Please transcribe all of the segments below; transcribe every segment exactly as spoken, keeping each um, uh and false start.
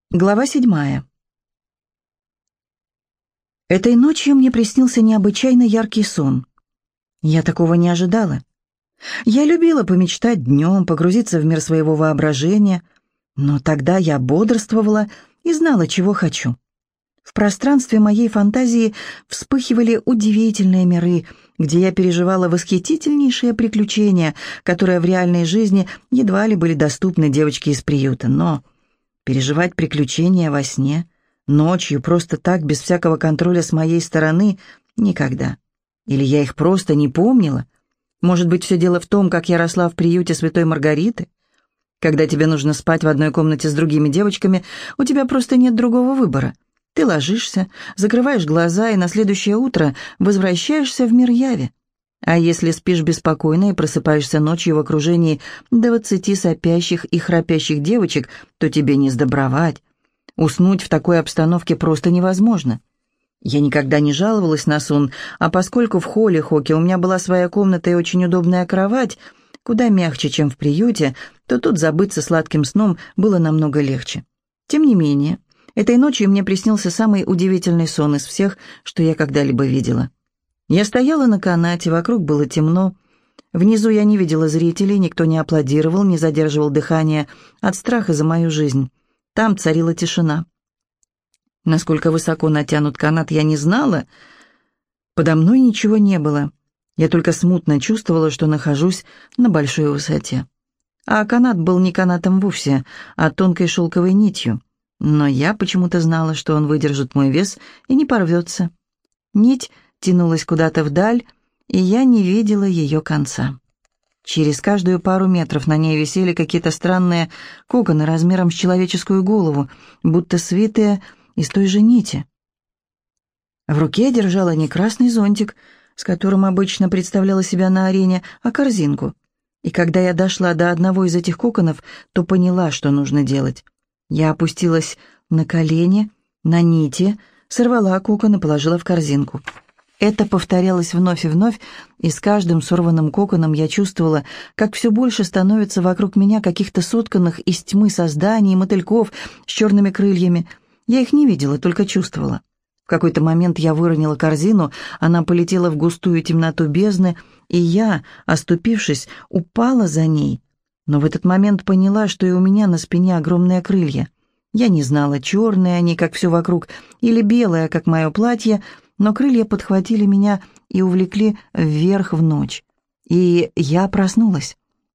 Глава седьмая. Этой ночью мне приснился необычайно яркий сон. Я такого не ожидала. Я любила помечтать днем, погрузиться в мир своего воображения, но тогда я бодрствовала и знала, чего хочу. В пространстве моей фантазии вспыхивали удивительные миры, где я переживала восхитительнейшие приключения, которые в реальной жизни едва ли были доступны девочке из приюта, но... Переживать приключения во сне, ночью, просто так, без всякого контроля с моей стороны, никогда. Или я их просто не помнила? Может быть, все дело в том, как я росла в приюте Святой Маргариты? Когда тебе нужно спать в одной комнате с другими девочками, у тебя просто нет другого выбора. Ты ложишься, закрываешь глаза и на следующее утро возвращаешься в мир яви. А если спишь беспокойно и просыпаешься ночью в окружении двадцати сопящих и храпящих девочек, то тебе не сдобровать. Уснуть в такой обстановке просто невозможно. Я никогда не жаловалась на сон, а поскольку в холле Хоки у меня была своя комната и очень удобная кровать, куда мягче, чем в приюте, то тут забыться сладким сном было намного легче. Тем не менее, этой ночью мне приснился самый удивительный сон из всех, что я когда-либо видела. Я стояла на канате, вокруг было темно. Внизу я не видела зрителей, никто не аплодировал, не задерживал дыхание от страха за мою жизнь. Там царила тишина. Насколько высоко натянут канат, я не знала. Подо мной ничего не было. Я только смутно чувствовала, что нахожусь на большой высоте. А канат был не канатом вовсе, а тонкой шелковой нитью. Но я почему-то знала, что он выдержит мой вес и не порвется. Нить тянулась куда-то вдаль, и я не видела ее конца. Через каждую пару метров на ней висели какие-то странные коконы размером с человеческую голову, будто свитые из той же нити. В руке я держала не красный зонтик, с которым обычно представляла себя на арене, а корзинку. И когда я дошла до одного из этих коконов, то поняла, что нужно делать. Я опустилась на колени, на нити, сорвала кокон и положила в корзинку. Это повторялось вновь и вновь, и с каждым сорванным коконом я чувствовала, как все больше становится вокруг меня каких-то сотканных из тьмы созданий, мотыльков с черными крыльями. Я их не видела, только чувствовала. В какой-то момент я выронила корзину, она полетела в густую темноту бездны, и я, оступившись, упала за ней. Но в этот момент поняла, что и у меня на спине огромные крылья. Я не знала, черные они, как все вокруг, или белые, как мое платье, но крылья подхватили меня и увлекли вверх в ночь. И я проснулась.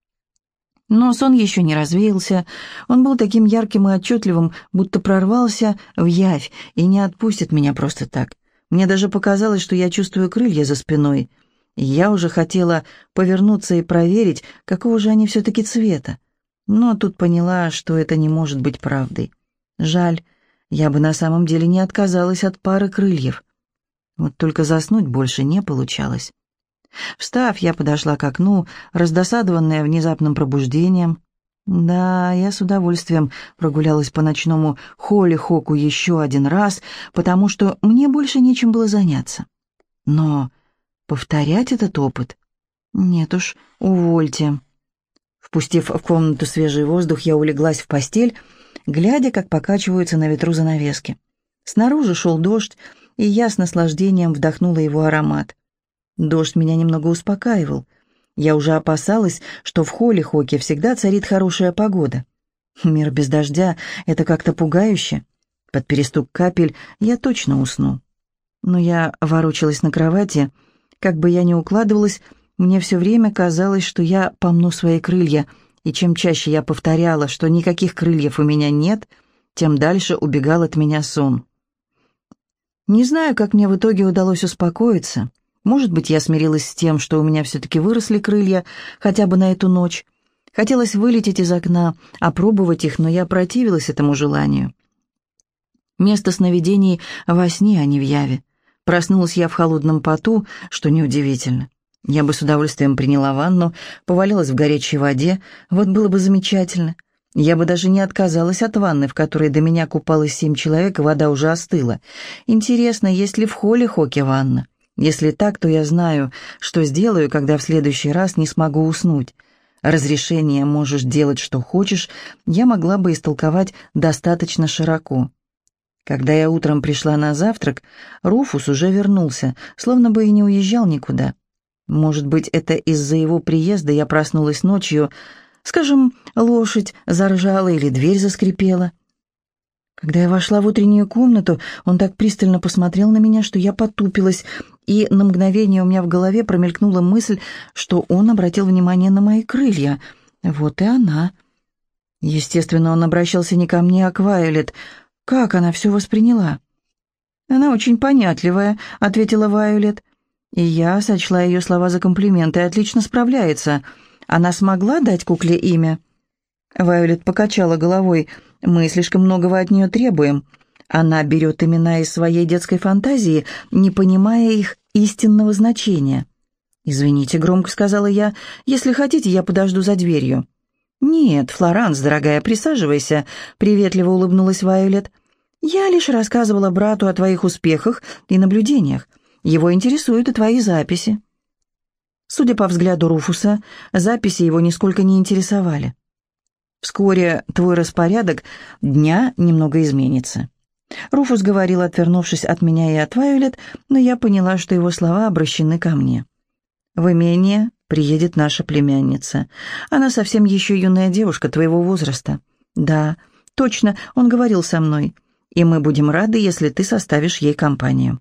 Но сон еще не развеялся. Он был таким ярким и отчетливым, будто прорвался в явь и не отпустит меня просто так. Мне даже показалось, что я чувствую крылья за спиной. И я уже хотела повернуться и проверить, какого же они все-таки цвета. Но тут поняла, что это не может быть правдой. Жаль, я бы на самом деле не отказалась от пары крыльев. Вот только заснуть больше не получалось. Встав, я подошла к окну, раздосадованная внезапным пробуждением. Да, я с удовольствием прогулялась по ночному холле Хоку еще один раз, потому что мне больше нечем было заняться. Но повторять этот опыт? Нет уж, увольте. Впустив в комнату свежий воздух, я улеглась в постель, глядя, как покачиваются на ветру занавески. Снаружи шел дождь, и я с наслаждением вдохнула его аромат. Дождь меня немного успокаивал. Я уже опасалась, что в холле Хоки всегда царит хорошая погода. Мир без дождя — это как-то пугающе. Под перестук капель я точно усну. Но я ворочалась на кровати. Как бы я ни укладывалась, мне все время казалось, что я помну свои крылья, и чем чаще я повторяла, что никаких крыльев у меня нет, тем дальше убегал от меня сон. Не знаю, как мне в итоге удалось успокоиться. Может быть, я смирилась с тем, что у меня все-таки выросли крылья, хотя бы на эту ночь. Хотелось вылететь из окна, опробовать их, но я противилась этому желанию. Место сновидений во сне, а не в яве. Проснулась я в холодном поту, что неудивительно. Я бы с удовольствием приняла ванну, повалилась в горячей воде, вот было бы замечательно. Я бы даже не отказалась от ванны, в которой до меня купалось семь человек, и вода уже остыла. Интересно, есть ли в холле Хоки ванна? Если так, то я знаю, что сделаю, когда в следующий раз не смогу уснуть. разрешение «можешь делать, что хочешь» я могла бы истолковать достаточно широко. Когда я утром пришла на завтрак, Руфус уже вернулся, словно бы и не уезжал никуда. Может быть, это из-за его приезда я проснулась ночью, скажем, лошадь заржала или дверь заскрипела. Когда я вошла в утреннюю комнату, он так пристально посмотрел на меня, что я потупилась, и на мгновение у меня в голове промелькнула мысль, что он обратил внимание на мои крылья. Вот и она. Естественно, он обращался не ко мне, а к Вайолет. Как она все восприняла? «Она очень понятливая», — ответила Вайолет. И я сочла ее слова за комплимент, и отлично справляется. Она смогла дать кукле имя? Вайолет покачала головой. «Мы слишком многого от нее требуем. Она берет имена из своей детской фантазии, не понимая их истинного значения». «Извините», — громко сказала я, — «если хотите, я подожду за дверью». «Нет, Флоранс, дорогая, присаживайся», — приветливо улыбнулась Вайолет. «Я лишь рассказывала брату о твоих успехах и наблюдениях. Его интересуют и твои записи». Судя по взгляду Руфуса, записи его нисколько не интересовали. «Вскоре твой распорядок дня немного изменится». Руфус говорил, отвернувшись от меня и от Вайолет, но я поняла, что его слова обращены ко мне. «В имение приедет наша племянница. Она совсем еще юная девушка твоего возраста». «Да, точно, он говорил со мной. И мы будем рады, если ты составишь ей компанию».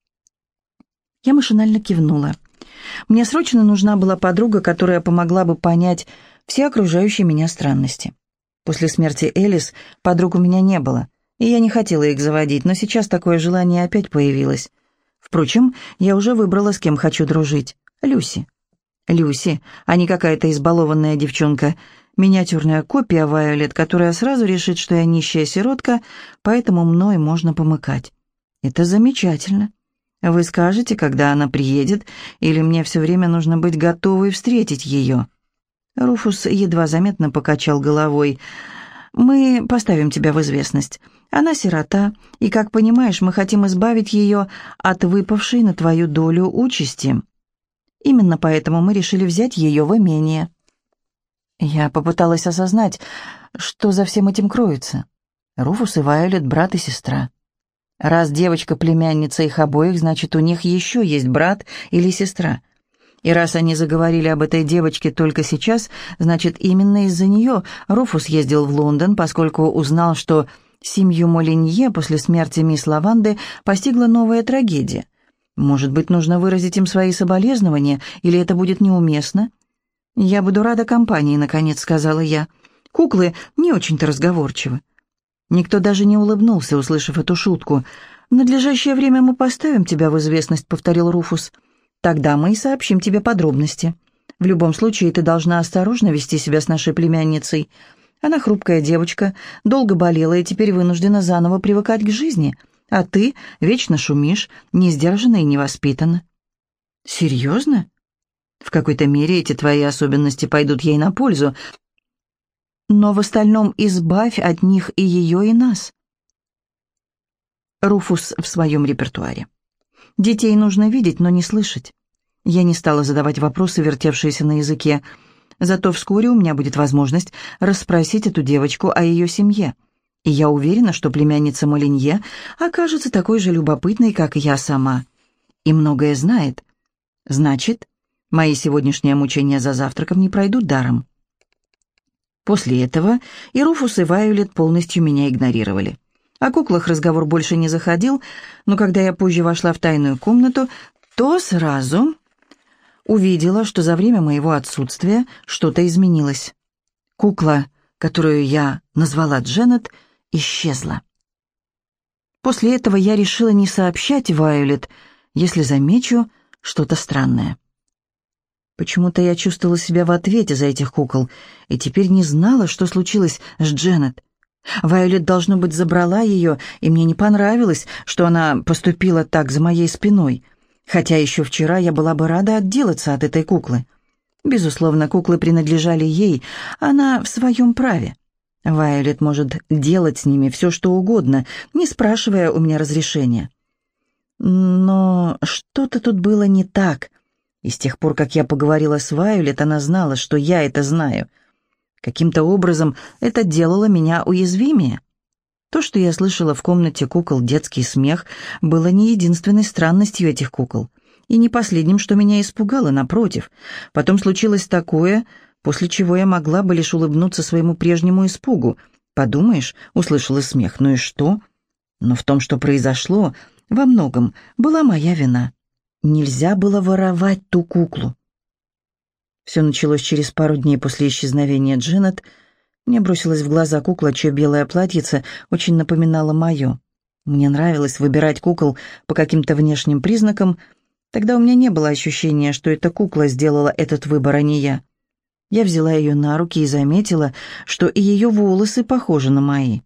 Я машинально кивнула. Мне срочно нужна была подруга, которая помогла бы понять все окружающие меня странности. После смерти Элис подруг у меня не было, и я не хотела их заводить, но сейчас такое желание опять появилось. Впрочем, я уже выбрала, с кем хочу дружить. Люси. Люси, а не какая-то избалованная девчонка, миниатюрная копия Вайолет, которая сразу решит, что я нищая сиротка, поэтому мной можно помыкать. Это замечательно. Вы скажете, когда она приедет, или мне все время нужно быть готовой встретить ее?» Руфус едва заметно покачал головой. «Мы поставим тебя в известность. Она сирота, и, как понимаешь, мы хотим избавить ее от выпавшей на твою долю участи. Именно поэтому мы решили взять ее в имение». Я попыталась осознать, что за всем этим кроется. Руфус и Вайолет — брат и сестра. Раз девочка племянница их обоих, значит, у них еще есть брат или сестра. И раз они заговорили об этой девочке только сейчас, значит, именно из-за нее Руфус ездил в Лондон, поскольку узнал, что семью Молинье после смерти мисс Лаванды постигла новая трагедия. Может быть, нужно выразить им свои соболезнования, или это будет неуместно? «Я буду рада компании», — наконец сказала я. «Куклы не очень-то разговорчивы». Никто даже не улыбнулся, услышав эту шутку. «В надлежащее время мы поставим тебя в известность», — повторил Руфус. «Тогда мы и сообщим тебе подробности. В любом случае, ты должна осторожно вести себя с нашей племянницей. Она хрупкая девочка, долго болела и теперь вынуждена заново привыкать к жизни. А ты вечно шумишь, не сдержанна и невоспитанна». «Серьезно? В какой-то мере эти твои особенности пойдут ей на пользу. Но в остальном избавь от них и ее, и нас». Руфус в своем репертуаре. Детей нужно видеть, но не слышать. Я не стала задавать вопросы, вертевшиеся на языке. Зато вскоре у меня будет возможность расспросить эту девочку о ее семье. И я уверена, что племянница Молинье окажется такой же любопытной, как я сама. И многое знает. Значит, мои сегодняшние мучения за завтраком не пройдут даром. После этого и Руфус, и Вайолет полностью меня игнорировали. О куклах разговор больше не заходил, но когда я позже вошла в тайную комнату, то сразу увидела, что за время моего отсутствия что-то изменилось. Кукла, которую я назвала Дженнет, исчезла. После этого я решила не сообщать Вайолет, если замечу что-то странное. Почему-то я чувствовала себя в ответе за этих кукол, и теперь не знала, что случилось с Дженнет. Вайолет, должно быть, забрала ее, и мне не понравилось, что она поступила так за моей спиной, хотя еще вчера я была бы рада отделаться от этой куклы. Безусловно, куклы принадлежали ей, она в своем праве. Вайолет может делать с ними все, что угодно, не спрашивая у меня разрешения. Но что-то тут было не так. И с тех пор, как я поговорила с Вайолет, она знала, что я это знаю. Каким-то образом это делало меня уязвимее. То, что я слышала в комнате кукол детский смех, было не единственной странностью этих кукол. И не последним, что меня испугало, напротив. Потом случилось такое, после чего я могла бы лишь улыбнуться своему прежнему испугу. Подумаешь, услышала смех, ну и что? Но в том, что произошло, во многом была моя вина. Нельзя было воровать ту куклу. Все началось через пару дней после исчезновения Дженнет. Мне бросилась в глаза кукла, чье белое платьице очень напоминало мое. Мне нравилось выбирать кукол по каким-то внешним признакам. Тогда у меня не было ощущения, что эта кукла сделала этот выбор, а не я. Я взяла ее на руки и заметила, что и ее волосы похожи на мои.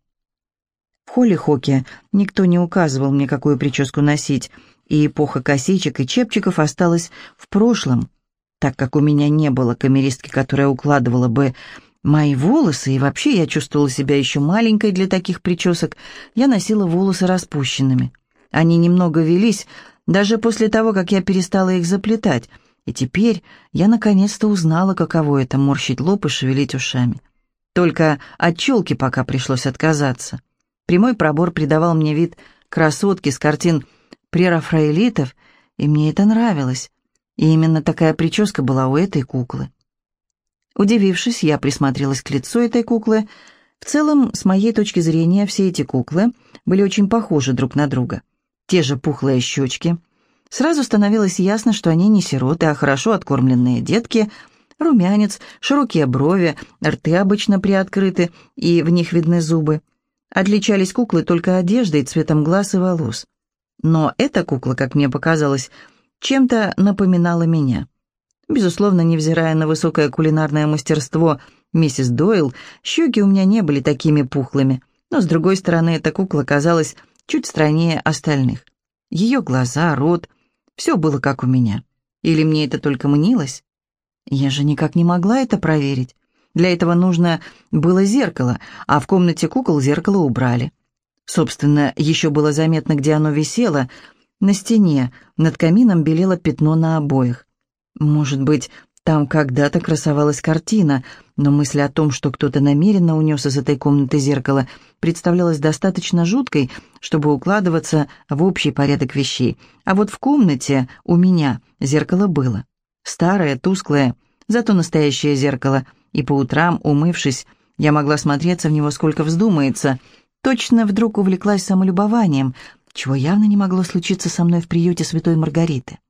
В Холли-Хоке никто не указывал мне, какую прическу носить, и эпоха косичек и чепчиков осталась в прошлом, так как у меня не было камеристки, которая укладывала бы мои волосы, и вообще я чувствовала себя еще маленькой для таких причесок. Я носила волосы распущенными. Они немного велись, даже после того, как я перестала их заплетать, и теперь я наконец-то узнала, каково это — морщить лоб и шевелить ушами. Только от челки пока пришлось отказаться. Прямой пробор придавал мне вид красотки с картин прерафаэлитов, и мне это нравилось. И именно такая прическа была у этой куклы. Удивившись, я присмотрелась к лицу этой куклы. В целом, с моей точки зрения, все эти куклы были очень похожи друг на друга. Те же пухлые щечки. Сразу становилось ясно, что они не сироты, а хорошо откормленные детки. Румянец, широкие брови, рты обычно приоткрыты, и в них видны зубы. Отличались куклы только одеждой, цветом глаз и волос. Но эта кукла, как мне показалось, чем-то напоминала меня. Безусловно, невзирая на высокое кулинарное мастерство миссис Дойл, щеки у меня не были такими пухлыми, но, с другой стороны, эта кукла казалась чуть стройнее остальных. Ее глаза, рот — все было как у меня. Или мне это только мнилось? Я же никак не могла это проверить. Для этого нужно было зеркало, а в комнате кукол зеркало убрали. Собственно, еще было заметно, где оно висело. На стене, над камином белело пятно на обоях. Может быть, там когда-то красовалась картина, но мысль о том, что кто-то намеренно унес из этой комнаты зеркало, представлялась достаточно жуткой, чтобы укладываться в общий порядок вещей. А вот в комнате у меня зеркало было. Старое, тусклое, зато настоящее зеркало, и по утрам, умывшись, я могла смотреться в него сколько вздумается. Точно вдруг увлеклась самолюбованием, чего явно не могло случиться со мной в приюте Святой Маргариты.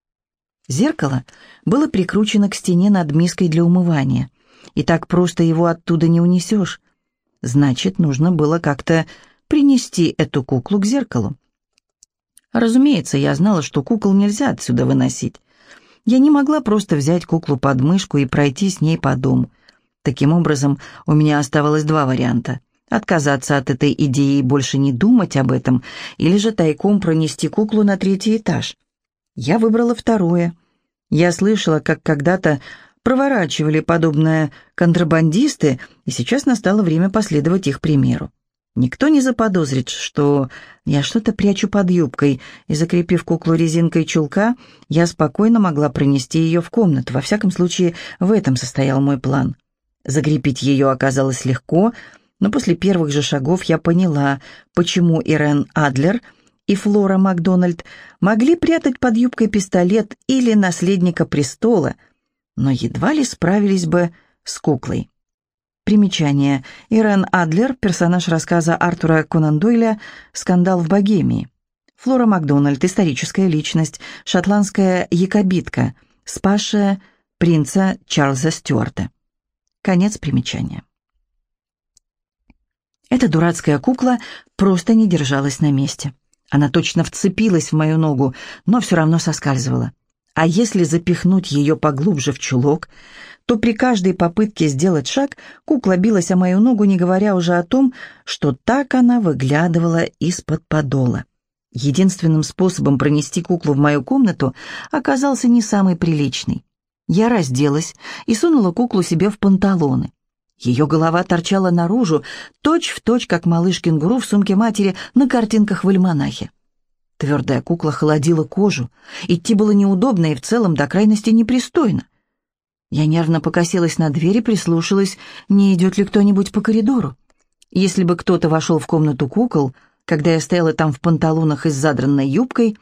Зеркало было прикручено к стене над миской для умывания, и так просто его оттуда не унесешь. Значит, нужно было как-то принести эту куклу к зеркалу. Разумеется, я знала, что кукол нельзя отсюда выносить. Я не могла просто взять куклу под мышку и пройти с ней по дому. Таким образом, у меня оставалось два варианта: отказаться от этой идеи и больше не думать об этом, или же тайком пронести куклу на третий этаж. Я выбрала второе. Я слышала, как когда-то проворачивали подобное контрабандисты, и сейчас настало время последовать их примеру. Никто не заподозрит, что я что-то прячу под юбкой, и, закрепив куклу резинкой чулка, я спокойно могла пронести ее в комнату. Во всяком случае, в этом состоял мой план. Закрепить ее оказалось легко, но после первых же шагов я поняла, почему Ирен Адлер и Флора Макдональд могли прятать под юбкой пистолет или наследника престола, но едва ли справились бы с куклой. Примечание. Ирен Адлер, персонаж рассказа Артура Конан Дойля «Скандал в Богемии». Флора Макдональд, историческая личность, шотландская якобитка, спасшая принца Чарльза Стюарта. Конец примечания. Эта дурацкая кукла просто не держалась на месте. Она точно вцепилась в мою ногу, но все равно соскальзывала. А если запихнуть ее поглубже в чулок, то при каждой попытке сделать шаг кукла билась о мою ногу, не говоря уже о том, что так она выглядывала из-под подола. Единственным способом пронести куклу в мою комнату оказался не самый приличный. Я разделась и сунула куклу себе в панталоны. Ее голова торчала наружу, точь-в-точь, как малыш-кенгуру в сумке матери на картинках в альманахе. Твердая кукла холодила кожу. Идти было неудобно и в целом до крайности непристойно. Я нервно покосилась на дверь и прислушалась, не идет ли кто-нибудь по коридору. Если бы кто-то вошел в комнату кукол, когда я стояла там в панталонах и с задранной юбкой,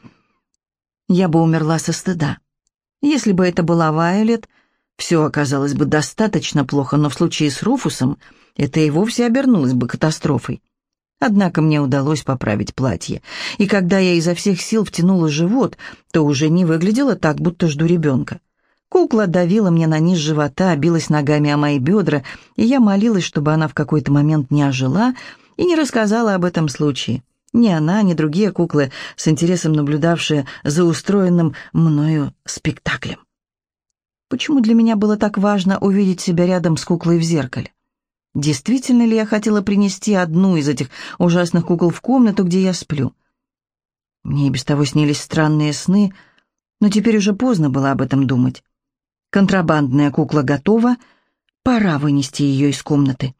я бы умерла со стыда. Если бы это была Вайолет, все оказалось бы достаточно плохо, но в случае с Руфусом это и вовсе обернулось бы катастрофой. Однако мне удалось поправить платье, и когда я изо всех сил втянула живот, то уже не выглядело так, будто жду ребенка. Кукла давила мне на низ живота, билась ногами о мои бедра, и я молилась, чтобы она в какой-то момент не ожила и не рассказала об этом случае. Ни она, ни другие куклы, с интересом наблюдавшие за устроенным мною спектаклем. Почему для меня было так важно увидеть себя рядом с куклой в зеркале? Действительно ли я хотела принести одну из этих ужасных кукол в комнату, где я сплю? Мне и без того снились странные сны, но теперь уже поздно было об этом думать. Контрабандная кукла готова, пора вынести ее из комнаты.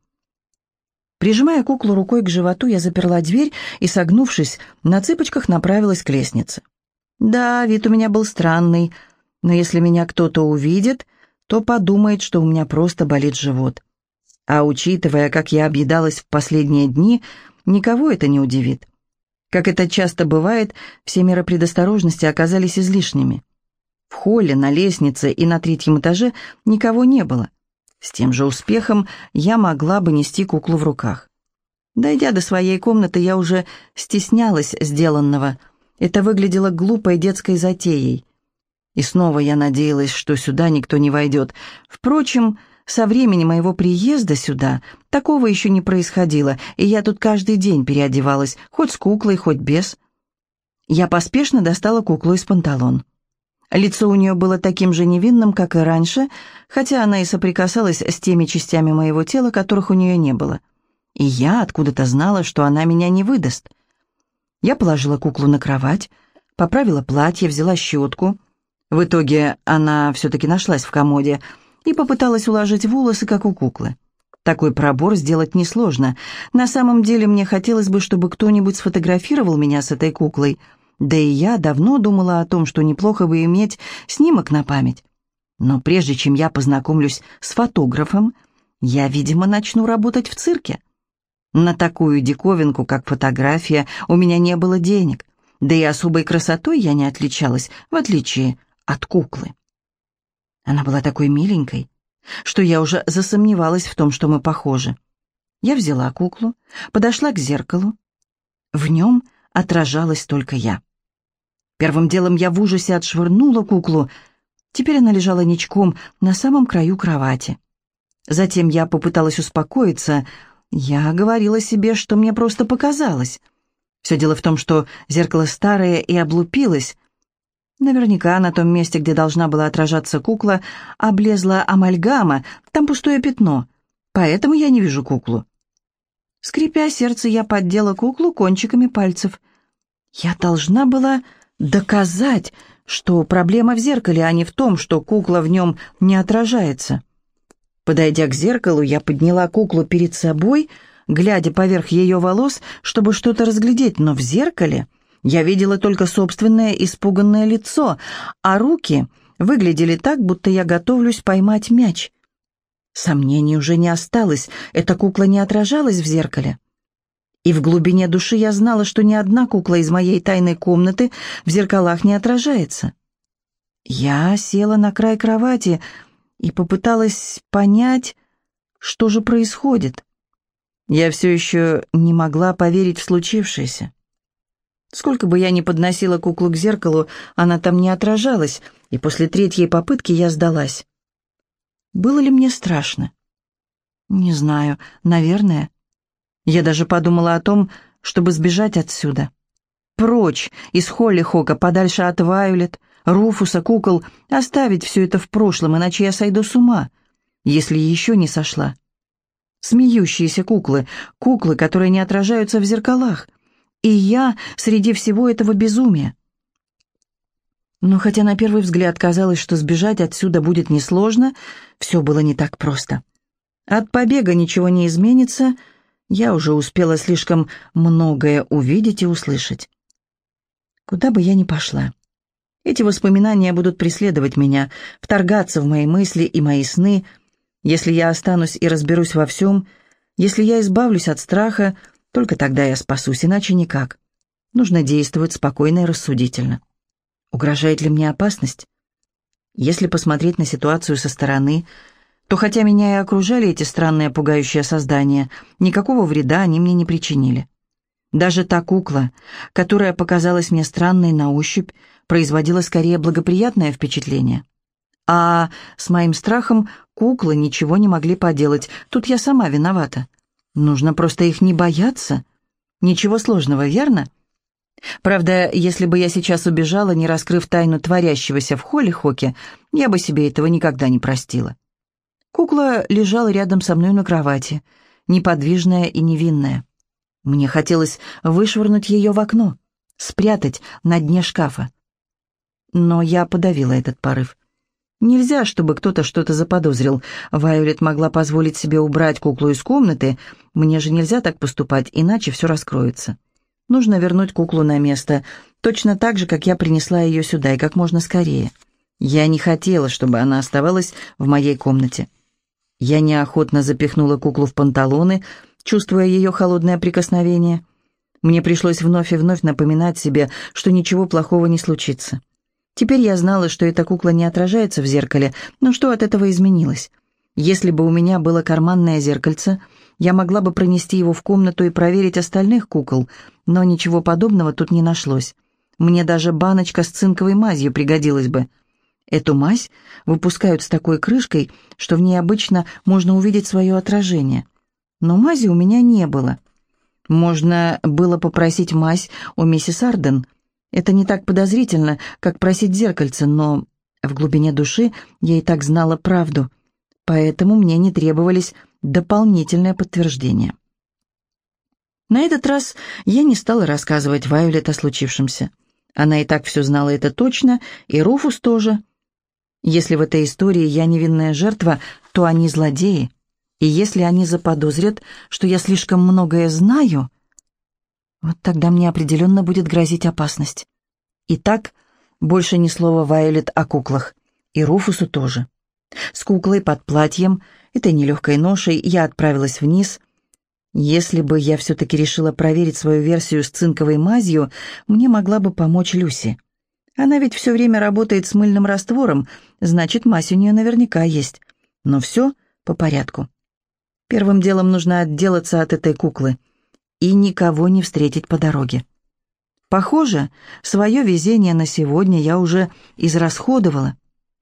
Прижимая куклу рукой к животу, я заперла дверь и, согнувшись, на цыпочках направилась к лестнице. Да, вид у меня был странный, но если меня кто-то увидит, то подумает, что у меня просто болит живот. А учитывая, как я объедалась в последние дни, никого это не удивит. Как это часто бывает, все меры предосторожности оказались излишними. В холле, на лестнице и на третьем этаже никого не было. С тем же успехом я могла бы нести куклу в руках. Дойдя до своей комнаты, я уже стеснялась сделанного. Это выглядело глупой детской затеей. И снова я надеялась, что сюда никто не войдет. Впрочем, со времени моего приезда сюда такого еще не происходило, и я тут каждый день переодевалась, хоть с куклой, хоть без. Я поспешно достала куклу из панталон. Лицо у нее было таким же невинным, как и раньше, хотя она и соприкасалась с теми частями моего тела, которых у нее не было. И я откуда-то знала, что она меня не выдаст. Я положила куклу на кровать, поправила платье, взяла щетку. В итоге она все-таки нашлась в комоде и попыталась уложить волосы, как у куклы. Такой пробор сделать несложно. На самом деле мне хотелось бы, чтобы кто-нибудь сфотографировал меня с этой куклой. Да и я давно думала о том, что неплохо бы иметь снимок на память. Но прежде чем я познакомлюсь с фотографом, я, видимо, начну работать в цирке. На такую диковинку, как фотография, у меня не было денег. Да и особой красотой я не отличалась, в отличие от куклы. Она была такой миленькой, что я уже засомневалась в том, что мы похожи. Я взяла куклу, подошла к зеркалу. В нем отражалась только я. Первым делом я в ужасе отшвырнула куклу. Теперь она лежала ничком на самом краю кровати. Затем я попыталась успокоиться. Я говорила себе, что мне просто показалось. Все дело в том, что зеркало старое и облупилось. Наверняка на том месте, где должна была отражаться кукла, облезла амальгама, там пустое пятно, поэтому я не вижу куклу. Скрипя сердце, я поддела куклу кончиками пальцев. Я должна была доказать, что проблема в зеркале, а не в том, что кукла в нем не отражается. Подойдя к зеркалу, я подняла куклу перед собой, глядя поверх ее волос, чтобы что-то разглядеть, но в зеркале я видела только собственное испуганное лицо, а руки выглядели так, будто я готовлюсь поймать мяч. Сомнений уже не осталось, эта кукла не отражалась в зеркале. И в глубине души я знала, что ни одна кукла из моей тайной комнаты в зеркалах не отражается. Я села на край кровати и попыталась понять, что же происходит. Я все еще не могла поверить в случившееся. Сколько бы я ни подносила куклу к зеркалу, она там не отражалась, и после третьей попытки я сдалась. Было ли мне страшно? Не знаю, наверное. Я даже подумала о том, чтобы сбежать отсюда. Прочь, из Холлихока, подальше от Вайолет, Руфуса, кукол, оставить все это в прошлом, иначе я сойду с ума, если еще не сошла. Смеющиеся куклы, куклы, которые не отражаются в зеркалах. И я среди всего этого безумия. Но хотя на первый взгляд казалось, что сбежать отсюда будет несложно, все было не так просто. От побега ничего не изменится, я уже успела слишком многое увидеть и услышать. Куда бы я ни пошла, эти воспоминания будут преследовать меня, вторгаться в мои мысли и мои сны. Если я останусь и разберусь во всем, если я избавлюсь от страха, только тогда я спасусь, иначе никак. Нужно действовать спокойно и рассудительно. Угрожает ли мне опасность? Если посмотреть на ситуацию со стороны, то хотя меня и окружали эти странные пугающие создания, никакого вреда они мне не причинили. Даже та кукла, которая показалась мне странной на ощупь, производила скорее благоприятное впечатление. А с моим страхом куклы ничего не могли поделать, тут я сама виновата. Нужно просто их не бояться. Ничего сложного, верно? Правда, если бы я сейчас убежала, не раскрыв тайну творящегося в Холлихоке, я бы себе этого никогда не простила. Кукла лежала рядом со мной на кровати, неподвижная и невинная. Мне хотелось вышвырнуть ее в окно, спрятать на дне шкафа. Но я подавила этот порыв. Нельзя, чтобы кто-то что-то заподозрил. Вайолет могла позволить себе убрать куклу из комнаты. Мне же нельзя так поступать, иначе все раскроется. Нужно вернуть куклу на место, точно так же, как я принесла ее сюда, и как можно скорее. Я не хотела, чтобы она оставалась в моей комнате. Я неохотно запихнула куклу в панталоны, чувствуя ее холодное прикосновение. Мне пришлось вновь и вновь напоминать себе, что ничего плохого не случится. Теперь я знала, что эта кукла не отражается в зеркале, но что от этого изменилось? Если бы у меня было карманное зеркальце, я могла бы пронести его в комнату и проверить остальных кукол, но ничего подобного тут не нашлось. Мне даже баночка с цинковой мазью пригодилась бы. Эту мазь выпускают с такой крышкой, что в ней обычно можно увидеть свое отражение. Но мази у меня не было. Можно было попросить мазь у миссис Арден. Это не так подозрительно, как просить зеркальце, но в глубине души я и так знала правду, поэтому мне не требовались дополнительные подтверждения. На этот раз я не стала рассказывать Вайолет о случившемся. Она и так все знала это точно, и Руфус тоже. Если в этой истории я невинная жертва, то они злодеи. И если они заподозрят, что я слишком многое знаю, вот тогда мне определенно будет грозить опасность. Итак, больше ни слова Вайолет о куклах. И Руфусу тоже. С куклой под платьем, этой нелегкой ношей, я отправилась вниз. Если бы я все-таки решила проверить свою версию с цинковой мазью, мне могла бы помочь Люси. Она ведь все время работает с мыльным раствором, значит, мазь у нее наверняка есть. Но все по порядку. Первым делом нужно отделаться от этой куклы и никого не встретить по дороге. Похоже, свое везение на сегодня я уже израсходовала.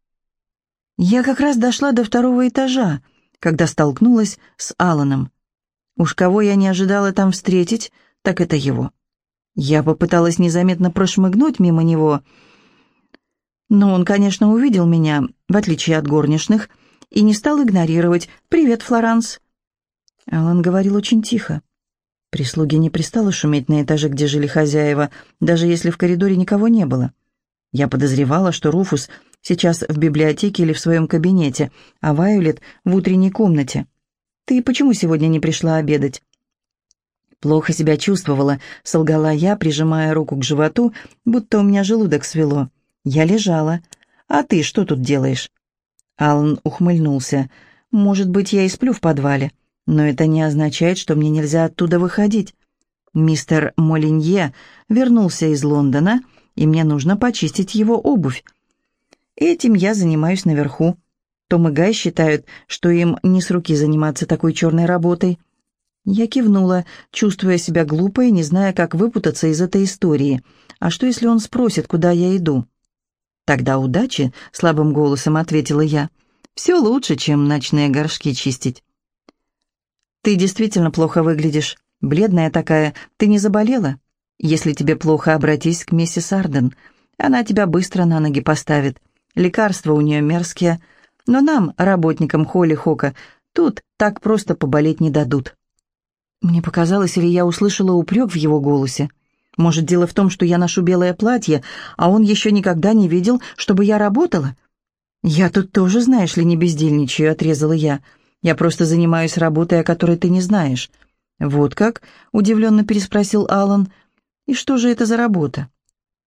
Я как раз дошла до второго этажа, когда столкнулась с Алланом. Уж кого я не ожидала там встретить, так это его. Я попыталась незаметно прошмыгнуть мимо него, но он, конечно, увидел меня, в отличие от горничных, и не стал игнорировать. «Привет, Флоранс». Аллан говорил очень тихо. Прислуге не пристало шуметь на этаже, где жили хозяева, даже если в коридоре никого не было. Я подозревала, что Руфус сейчас в библиотеке или в своем кабинете, а Вайолет в утренней комнате. «Ты почему сегодня не пришла обедать?» «Плохо себя чувствовала», — солгала я, прижимая руку к животу, будто у меня желудок свело. Я лежала. «А ты что тут делаешь?» Аллан ухмыльнулся. «Может быть, я и сплю в подвале, но это не означает, что мне нельзя оттуда выходить. Мистер Молинье вернулся из Лондона, и мне нужно почистить его обувь. Этим я занимаюсь наверху. Том и Гай считают, что им не с руки заниматься такой черной работой». Я кивнула, чувствуя себя глупой, не зная, как выпутаться из этой истории. А что, если он спросит, куда я иду? «Тогда удачи», — слабым голосом ответила я. «Все лучше, чем ночные горшки чистить». «Ты действительно плохо выглядишь. Бледная такая. Ты не заболела? Если тебе плохо, обратись к миссис Арден. Она тебя быстро на ноги поставит. Лекарства у нее мерзкие. Но нам, работникам Холлихока, тут так просто поболеть не дадут». Мне показалось, или я услышала упрек в его голосе. Может, дело в том, что я ношу белое платье, а он еще никогда не видел, чтобы я работала? «Я тут тоже, знаешь ли, не бездельничаю», — отрезала я. «Я просто занимаюсь работой, о которой ты не знаешь». «Вот как?» — удивленно переспросил Аллан. «И что же это за работа?»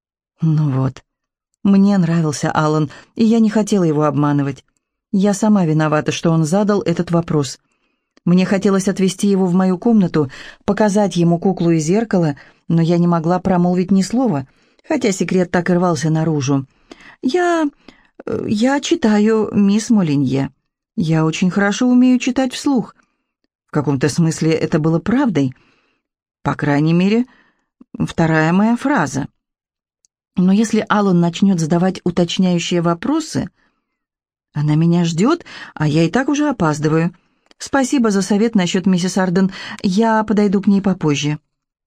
Ну вот. Мне нравился Алан, и я не хотела его обманывать. Я сама виновата, что он задал этот вопрос. Мне хотелось отвезти его в мою комнату, показать ему куклу и зеркало, но я не могла промолвить ни слова, хотя секрет так и рвался наружу. «Я... я читаю мисс Молинье. Я очень хорошо умею читать вслух». В каком-то смысле это было правдой. По крайней мере, вторая моя фраза. Но если Алан начнет задавать уточняющие вопросы... Она меня ждет, а я и так уже опаздываю. Спасибо за совет насчет миссис Арден. Я подойду к ней попозже.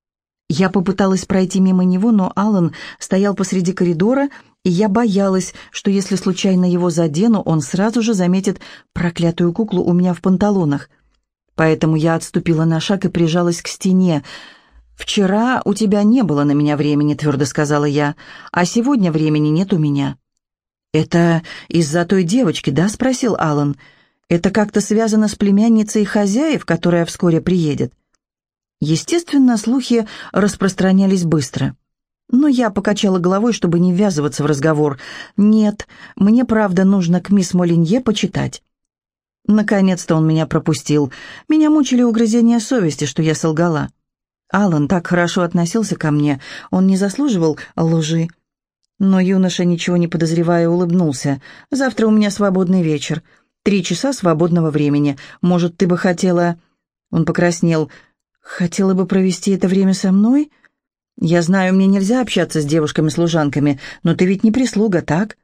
Я попыталась пройти мимо него, но Алан стоял посреди коридора, и я боялась, что если случайно его задену, он сразу же заметит проклятую куклу у меня в панталонах. Поэтому я отступила на шаг и прижалась к стене. «Вчера у тебя не было на меня времени», — твердо сказала я, «а сегодня времени нет у меня». «Это из-за той девочки, да?» — спросил Алан. «Это как-то связано с племянницей хозяев, которая вскоре приедет?» Естественно, слухи распространялись быстро. Но я покачала головой, чтобы не ввязываться в разговор. «Нет, мне правда нужно к мисс Молинье почитать». Наконец-то он меня пропустил. Меня мучили угрызения совести, что я солгала. Алан так хорошо относился ко мне, он не заслуживал лжи. Но юноша, ничего не подозревая, улыбнулся. «Завтра у меня свободный вечер. Три часа свободного времени. Может, ты бы хотела...» Он покраснел. «Хотела бы провести это время со мной? Я знаю, мне нельзя общаться с девушками-служанками, но ты ведь не прислуга, так?»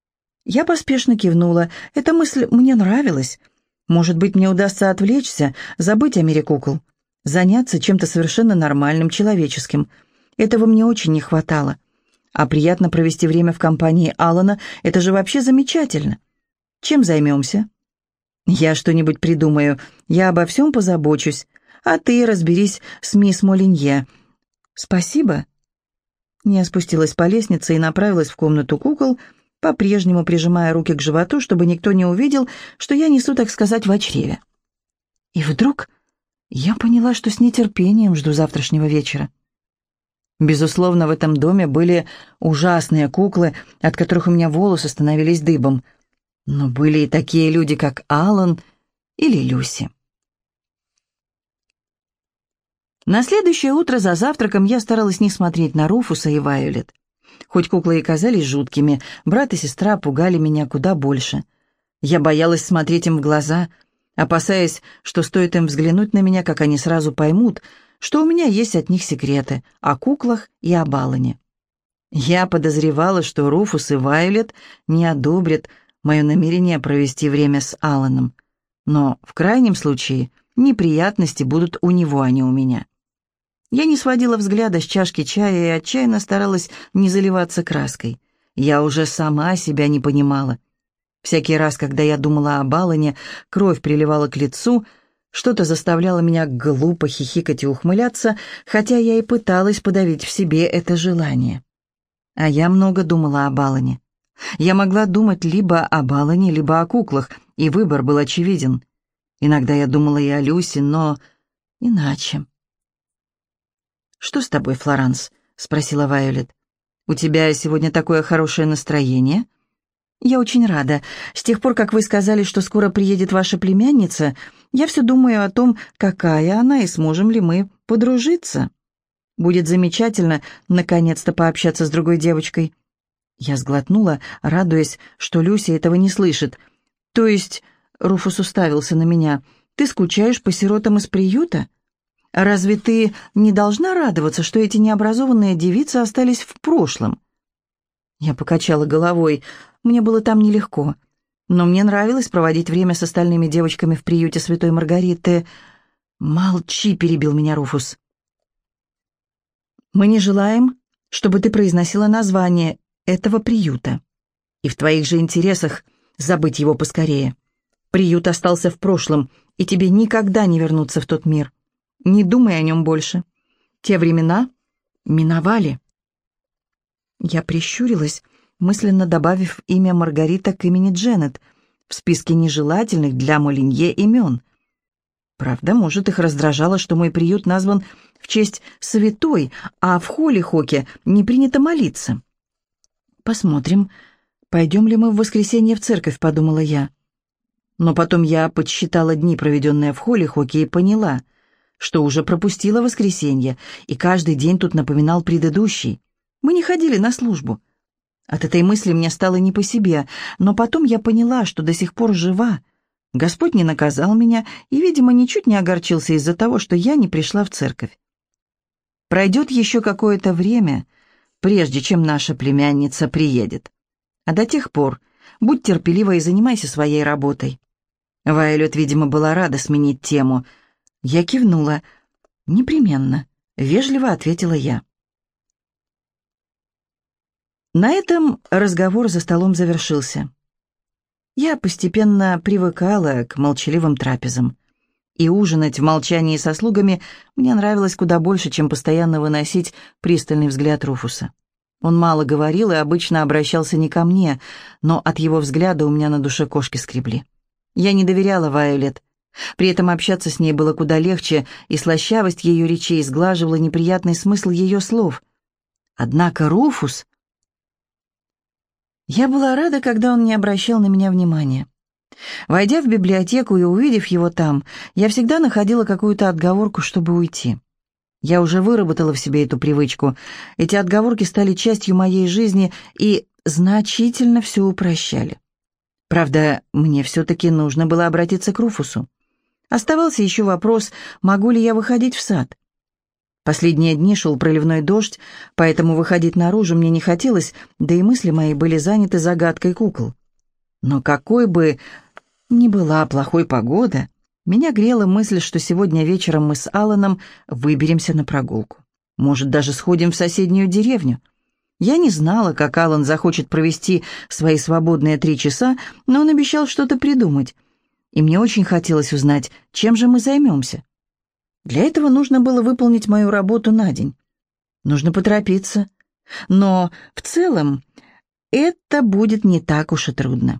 Я поспешно кивнула. Эта мысль мне нравилась. Может быть, мне удастся отвлечься, забыть о мире кукол, заняться чем-то совершенно нормальным, человеческим. Этого мне очень не хватало. А приятно провести время в компании Алана — это же вообще замечательно. Чем займемся? Я что-нибудь придумаю, я обо всем позабочусь, а ты разберись с мисс Молинье. Спасибо. Я спустилась по лестнице и направилась в комнату кукол, по-прежнему прижимая руки к животу, чтобы никто не увидел, что я несу, так сказать, в чреве. И вдруг я поняла, что с нетерпением жду завтрашнего вечера. Безусловно, в этом доме были ужасные куклы, от которых у меня волосы становились дыбом. Но были и такие люди, как Алан или Люси. На следующее утро за завтраком я старалась не смотреть на Руфуса и Вайолет. Хоть куклы и казались жуткими, брат и сестра пугали меня куда больше. Я боялась смотреть им в глаза, опасаясь, что стоит им взглянуть на меня, как они сразу поймут, что у меня есть от них секреты о куклах и об Алане. Я подозревала, что Руфус и Вайолет не одобрят мое намерение провести время с Аланом, но в крайнем случае неприятности будут у него, а не у меня. Я не сводила взгляда с чашки чая и отчаянно старалась не заливаться краской. Я уже сама себя не понимала. Всякий раз, когда я думала об Алане, кровь приливала к лицу, что-то заставляло меня глупо хихикать и ухмыляться, хотя я и пыталась подавить в себе это желание. А я много думала об Алане. Я могла думать либо об Алане, либо о куклах, и выбор был очевиден. Иногда я думала и о Люси, но иначе. «Что с тобой, Флоранс?» — спросила Вайолет. «У тебя сегодня такое хорошее настроение?» «Я очень рада. С тех пор, как вы сказали, что скоро приедет ваша племянница, я все думаю о том, какая она и сможем ли мы подружиться. Будет замечательно наконец-то пообщаться с другой девочкой». Я сглотнула, радуясь, что Люся этого не слышит. «То есть...» — Руфус уставился на меня. «Ты скучаешь по сиротам из приюта? Разве ты не должна радоваться, что эти необразованные девицы остались в прошлом?» Я покачала головой. Мне было там нелегко. Но мне нравилось проводить время с остальными девочками в приюте Святой Маргариты. «Молчи», — перебил меня Руфус. «Мы не желаем, чтобы ты произносила название этого приюта. И в твоих же интересах забыть его поскорее. Приют остался в прошлом, и тебе никогда не вернуться в тот мир. Не думай о нем больше. Те времена миновали». Я прищурилась, мысленно добавив имя Маргарита к имени Дженнет в списке нежелательных для Молинье имен. Правда, может, их раздражало, что мой приют назван в честь святой, а в Холлихоке не принято молиться. Посмотрим, пойдем ли мы в воскресенье в церковь, подумала я. Но потом я подсчитала дни, проведенные в Холлихоке, и поняла, что уже пропустила воскресенье, и каждый день тут напоминал предыдущий. Мы не ходили на службу. От этой мысли мне стало не по себе, но потом я поняла, что до сих пор жива. Господь не наказал меня и, видимо, ничуть не огорчился из-за того, что я не пришла в церковь. Пройдет еще какое-то время, прежде чем наша племянница приедет. А до тех пор будь терпелива и занимайся своей работой. Вайолет, видимо, была рада сменить тему. Я кивнула. «Непременно», — вежливо ответила я. На этом разговор за столом завершился. Я постепенно привыкала к молчаливым трапезам. И ужинать в молчании со слугами мне нравилось куда больше, чем постоянно выносить пристальный взгляд Руфуса. Он мало говорил и обычно обращался не ко мне, но от его взгляда у меня на душе кошки скребли. Я не доверяла Вайолет. При этом общаться с ней было куда легче, и слащавость ее речей сглаживала неприятный смысл ее слов. Однако Руфус... Я была рада, когда он не обращал на меня внимания. Войдя в библиотеку и увидев его там, я всегда находила какую-то отговорку, чтобы уйти. Я уже выработала в себе эту привычку. Эти отговорки стали частью моей жизни и значительно все упрощали. Правда, мне все-таки нужно было обратиться к Руфусу. Оставался еще вопрос, могу ли я выходить в сад. Последние дни шел проливной дождь, поэтому выходить наружу мне не хотелось, да и мысли мои были заняты загадкой кукол. Но какой бы ни была плохой погода, меня грела мысль, что сегодня вечером мы с Аланом выберемся на прогулку. Может, даже сходим в соседнюю деревню. Я не знала, как Алан захочет провести свои свободные три часа, но он обещал что-то придумать. И мне очень хотелось узнать, чем же мы займемся. Для этого нужно было выполнить мою работу на день. Нужно поторопиться. Но в целом это будет не так уж и трудно.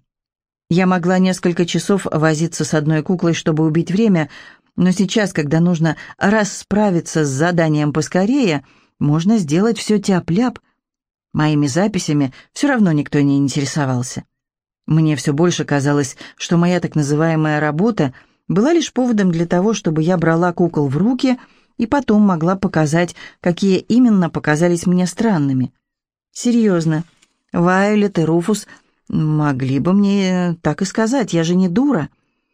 Я могла несколько часов возиться с одной куклой, чтобы убить время, но сейчас, когда нужно расправиться с заданием поскорее, можно сделать все тяп-ляп. Моими записями все равно никто не интересовался. Мне все больше казалось, что моя так называемая работа была лишь поводом для того, чтобы я брала кукол в руки и потом могла показать, какие именно показались мне странными. Серьезно, Вайолет и Руфус могли бы мне так и сказать, я же не дура.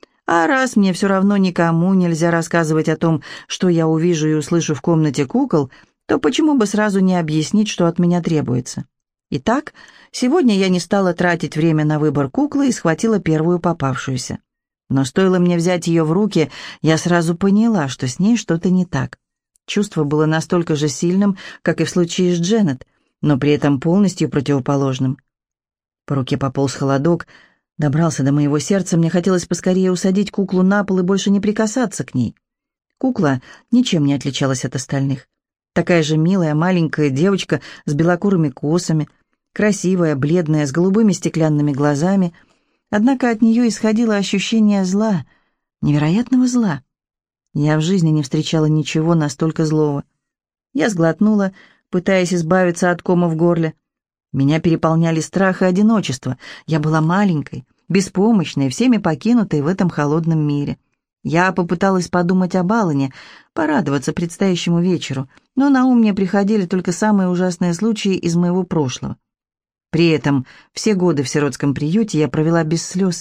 А раз мне все равно никому нельзя рассказывать о том, что я увижу и услышу в комнате кукол, то почему бы сразу не объяснить, что от меня требуется? Итак, сегодня я не стала тратить время на выбор куклы и схватила первую попавшуюся. Но стоило мне взять ее в руки, я сразу поняла, что с ней что-то не так. Чувство было настолько же сильным, как и в случае с Дженнет, но при этом полностью противоположным. По руке пополз холодок, добрался до моего сердца, мне хотелось поскорее усадить куклу на пол и больше не прикасаться к ней. Кукла ничем не отличалась от остальных. Такая же милая маленькая девочка с белокурыми косами, красивая, бледная, с голубыми стеклянными глазами. Однако от нее исходило ощущение зла, невероятного зла. Я в жизни не встречала ничего настолько злого. Я сглотнула, пытаясь избавиться от кома в горле. Меня переполняли страх и одиночество. Я была маленькой, беспомощной, всеми покинутой в этом холодном мире. Я попыталась подумать об Алане, порадоваться предстоящему вечеру, но на ум мне приходили только самые ужасные случаи из моего прошлого. При этом все годы в сиротском приюте я провела без слез.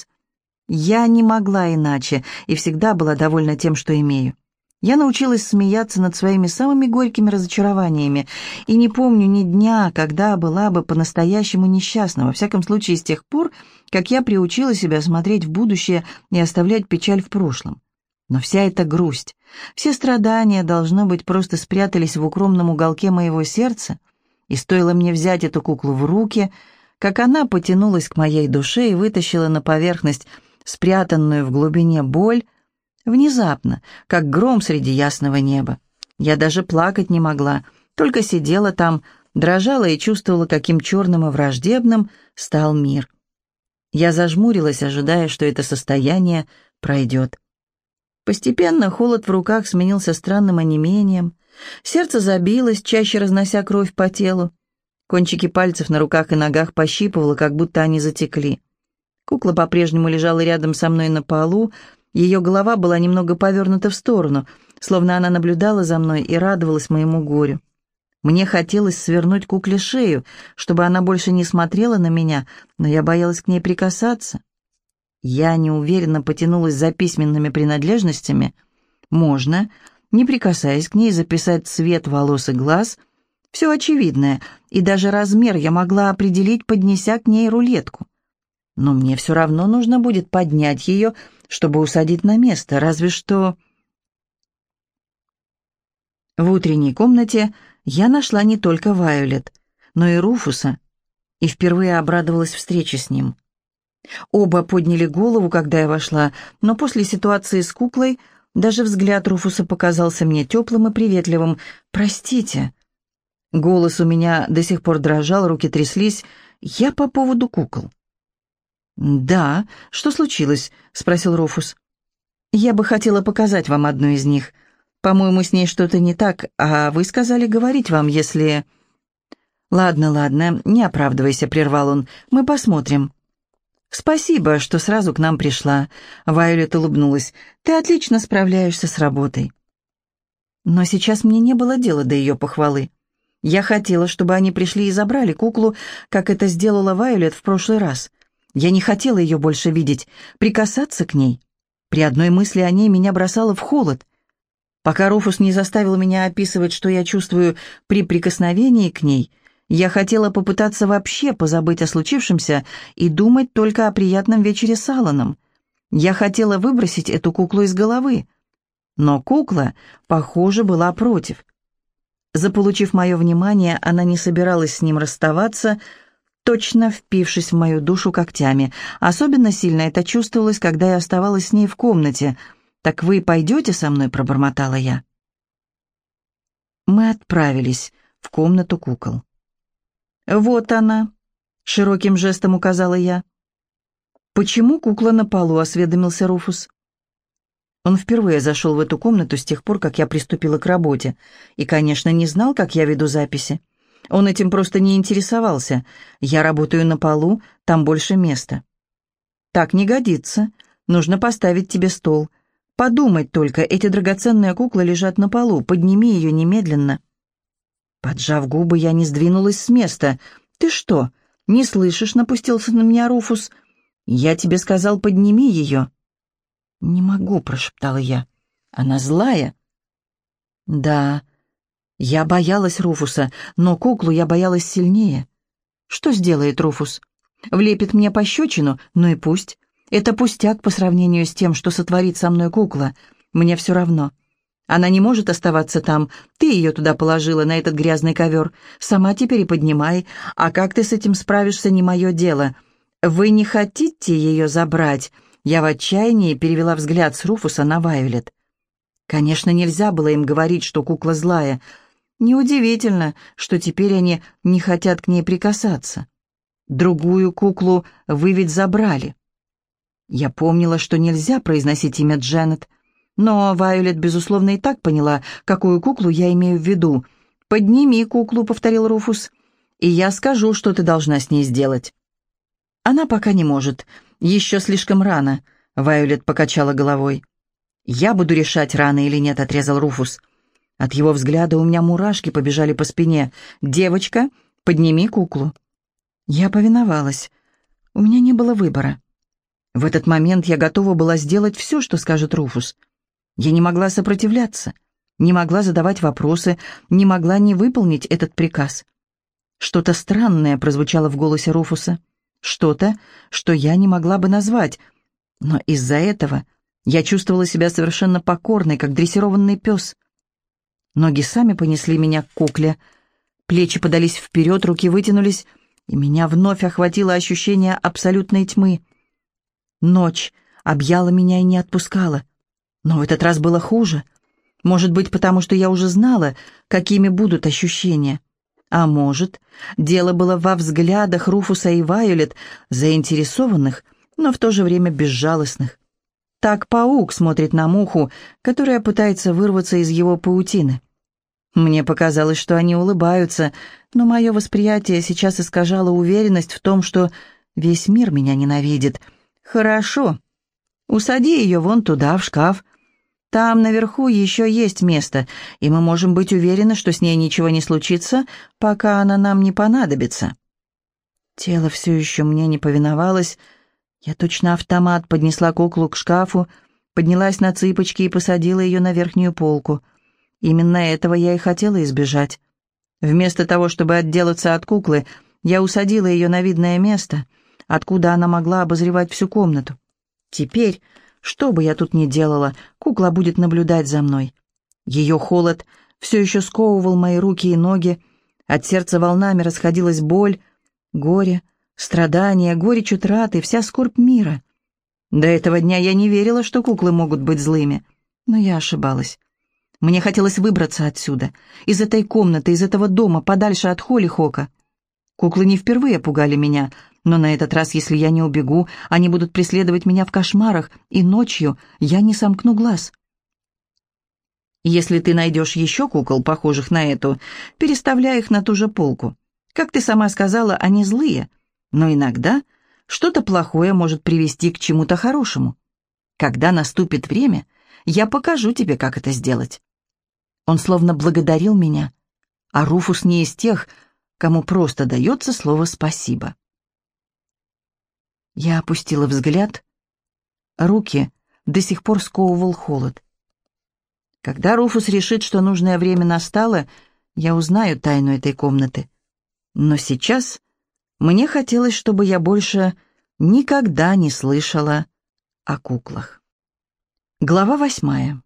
Я не могла иначе и всегда была довольна тем, что имею. Я научилась смеяться над своими самыми горькими разочарованиями и не помню ни дня, когда была бы по-настоящему несчастна, во всяком случае с тех пор, как я приучила себя смотреть в будущее и оставлять печаль в прошлом. Но вся эта грусть, все страдания, должно быть, просто спрятались в укромном уголке моего сердца, и стоило мне взять эту куклу в руки, как она потянулась к моей душе и вытащила на поверхность спрятанную в глубине боль, внезапно, как гром среди ясного неба. Я даже плакать не могла, только сидела там, дрожала и чувствовала, каким черным и враждебным стал мир. Я зажмурилась, ожидая, что это состояние пройдет. Постепенно холод в руках сменился странным онемением, сердце забилось, чаще разнося кровь по телу. Кончики пальцев на руках и ногах пощипывало, как будто они затекли. Кукла по-прежнему лежала рядом со мной на полу, ее голова была немного повернута в сторону, словно она наблюдала за мной и радовалась моему горю. Мне хотелось свернуть кукле шею, чтобы она больше не смотрела на меня, но я боялась к ней прикасаться. Я неуверенно потянулась за письменными принадлежностями. Можно, не прикасаясь к ней, записать цвет волос и глаз. Все очевидное, и даже размер я могла определить, поднеся к ней рулетку. Но мне все равно нужно будет поднять ее, чтобы усадить на место, разве что... В утренней комнате я нашла не только Вайолет, но и Руфуса, и впервые обрадовалась встрече с ним. Оба подняли голову, когда я вошла, но после ситуации с куклой даже взгляд Руфуса показался мне теплым и приветливым. «Простите». Голос у меня до сих пор дрожал, руки тряслись. «Я по поводу кукол». «Да, что случилось?» — спросил Руфус. «Я бы хотела показать вам одну из них. По-моему, с ней что-то не так, а вы сказали говорить вам, если...» «Ладно, ладно, не оправдывайся», — прервал он. «Мы посмотрим». «Спасибо, что сразу к нам пришла», — Вайолет улыбнулась. «Ты отлично справляешься с работой». Но сейчас мне не было дела до ее похвалы. Я хотела, чтобы они пришли и забрали куклу, как это сделала Вайолет в прошлый раз. Я не хотела ее больше видеть, прикасаться к ней. При одной мысли о ней меня бросало в холод. Пока Руфус не заставил меня описывать, что я чувствую при прикосновении к ней, я хотела попытаться вообще позабыть о случившемся и думать только о приятном вечере с Алланом. Я хотела выбросить эту куклу из головы. Но кукла, похоже, была против. Заполучив мое внимание, она не собиралась с ним расставаться, точно впившись в мою душу когтями. Особенно сильно это чувствовалось, когда я оставалась с ней в комнате. «Так вы пойдете со мной?» — пробормотала я. Мы отправились в комнату кукол. «Вот она», — широким жестом указала я. «Почему кукла на полу?» — осведомился Руфус. Он впервые зашел в эту комнату с тех пор, как я приступила к работе, и, конечно, не знал, как я веду записи. Он этим просто не интересовался. Я работаю на полу, там больше места. «Так не годится. Нужно поставить тебе стол. Подумать только, эти драгоценные куклы лежат на полу. Подними ее немедленно». Поджав губы, я не сдвинулась с места. «Ты что, не слышишь?» — напустился на меня Руфус. «Я тебе сказал, подними ее». «Не могу», — прошептала я. «Она злая». «Да, я боялась Руфуса, но куклу я боялась сильнее». «Что сделает Руфус? Влепит мне пощечину? Ну и пусть. Это пустяк по сравнению с тем, что сотворит со мной кукла. Мне все равно. Она не может оставаться там. Ты ее туда положила, на этот грязный ковер. Сама теперь и поднимай. А как ты с этим справишься, не мое дело. Вы не хотите ее забрать?» Я в отчаянии перевела взгляд с Руфуса на Вайолет. Конечно, нельзя было им говорить, что кукла злая. Неудивительно, что теперь они не хотят к ней прикасаться. Другую куклу вы ведь забрали. Я помнила, что нельзя произносить имя Дженнет, но Вайолет, безусловно, и так поняла, какую куклу я имею в виду. «Подними куклу», — повторил Руфус, — «и я скажу, что ты должна с ней сделать». «Она пока не может. Еще слишком рано», — Вайолет покачала головой. «Я буду решать, рано или нет», — отрезал Руфус. От его взгляда у меня мурашки побежали по спине. «Девочка, подними куклу». Я повиновалась. У меня не было выбора. В этот момент я готова была сделать все, что скажет Руфус. Я не могла сопротивляться, не могла задавать вопросы, не могла не выполнить этот приказ. Что-то странное прозвучало в голосе Руфуса. Что-то, что я не могла бы назвать. Но из-за этого я чувствовала себя совершенно покорной, как дрессированный пес. Ноги сами понесли меня к кукле. Плечи подались вперед, руки вытянулись, и меня вновь охватило ощущение абсолютной тьмы. Ночь объяла меня и не отпускала. Но в этот раз было хуже. Может быть, потому что я уже знала, какими будут ощущения. А может, дело было во взглядах Руфуса и Вайолет, заинтересованных, но в то же время безжалостных. Так паук смотрит на муху, которая пытается вырваться из его паутины. Мне показалось, что они улыбаются, но мое восприятие сейчас искажало уверенность в том, что весь мир меня ненавидит. «Хорошо. Усади ее вон туда, в шкаф. Там наверху еще есть место, и мы можем быть уверены, что с ней ничего не случится, пока она нам не понадобится». Тело все еще мне не повиновалось. Я точно автомат поднесла куклу к шкафу, поднялась на цыпочки и посадила ее на верхнюю полку. Именно этого я и хотела избежать. Вместо того, чтобы отделаться от куклы, я усадила ее на видное место, откуда она могла обозревать всю комнату. Теперь, что бы я тут ни делала, кукла будет наблюдать за мной. Ее холод все еще сковывал мои руки и ноги, от сердца волнами расходилась боль, горе, страдания, горечь утраты, вся скорбь мира. До этого дня я не верила, что куклы могут быть злыми, но я ошибалась. Мне хотелось выбраться отсюда, из этой комнаты, из этого дома, подальше от Холлихока. Куклы не впервые пугали меня, но на этот раз, если я не убегу, они будут преследовать меня в кошмарах, и ночью я не сомкну глаз. Если ты найдешь еще кукол, похожих на эту, переставляй их на ту же полку. Как ты сама сказала, они злые, но иногда что-то плохое может привести к чему-то хорошему. Когда наступит время, я покажу тебе, как это сделать. Он словно благодарил меня, а Руфус не из тех, кому просто дается слово «спасибо». Я опустила взгляд. Руки до сих пор сковывал холод. Когда Руфус решит, что нужное время настало, я узнаю тайну этой комнаты. Но сейчас мне хотелось, чтобы я больше никогда не слышала о куклах. Глава восьмая.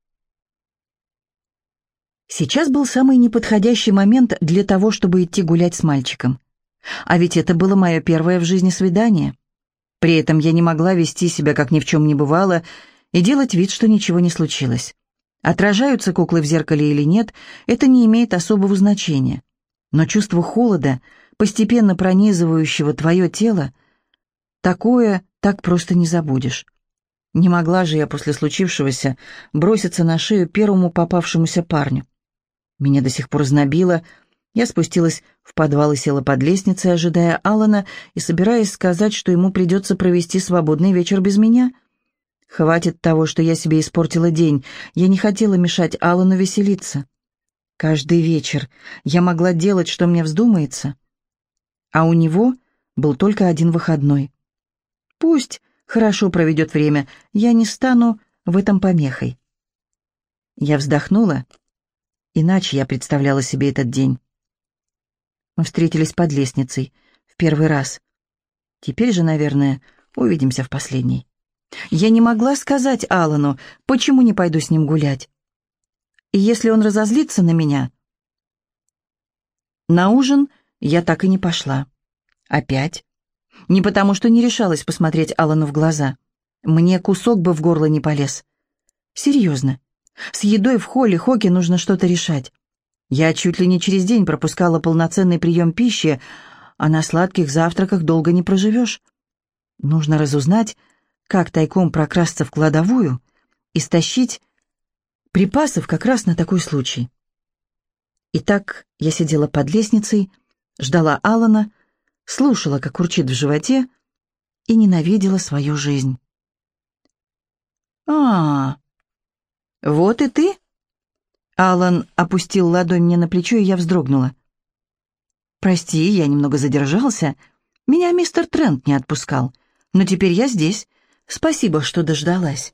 Сейчас был самый неподходящий момент для того, чтобы идти гулять с мальчиком. А ведь это было мое первое в жизни свидание. При этом я не могла вести себя, как ни в чем не бывало, и делать вид, что ничего не случилось. Отражаются куклы в зеркале или нет, это не имеет особого значения. Но чувство холода, постепенно пронизывающего твое тело, такое так просто не забудешь. Не могла же я после случившегося броситься на шею первому попавшемуся парню. Меня до сих пор знобило. Я спустилась в подвал и села под лестницей, ожидая Алана и собираясь сказать, что ему придется провести свободный вечер без меня. Хватит того, что я себе испортила день. Я не хотела мешать Алану веселиться. Каждый вечер я могла делать, что мне вздумается. А у него был только один выходной. Пусть хорошо проведет время, я не стану в этом помехой. Я вздохнула. Иначе я представляла себе этот день. Мы встретились под лестницей в первый раз. Теперь же, наверное, увидимся в последний. Я не могла сказать Алану, почему не пойду с ним гулять. И если он разозлится на меня... На ужин я так и не пошла. Опять. Не потому, что не решалась посмотреть Алану в глаза. Мне кусок бы в горло не полез. Серьезно. С едой в Холлихоке нужно что-то решать. Я чуть ли не через день пропускала полноценный прием пищи, а на сладких завтраках долго не проживешь. Нужно разузнать, как тайком прокрасться в кладовую и стащить припасов как раз на такой случай. Итак, я сидела под лестницей, ждала Алана, слушала, как урчит в животе, и ненавидела свою жизнь. а «Вот и ты?» Алан опустил ладонь мне на плечо, и я вздрогнула. «Прости, я немного задержался. Меня мистер Трент не отпускал. Но теперь я здесь. Спасибо, что дождалась».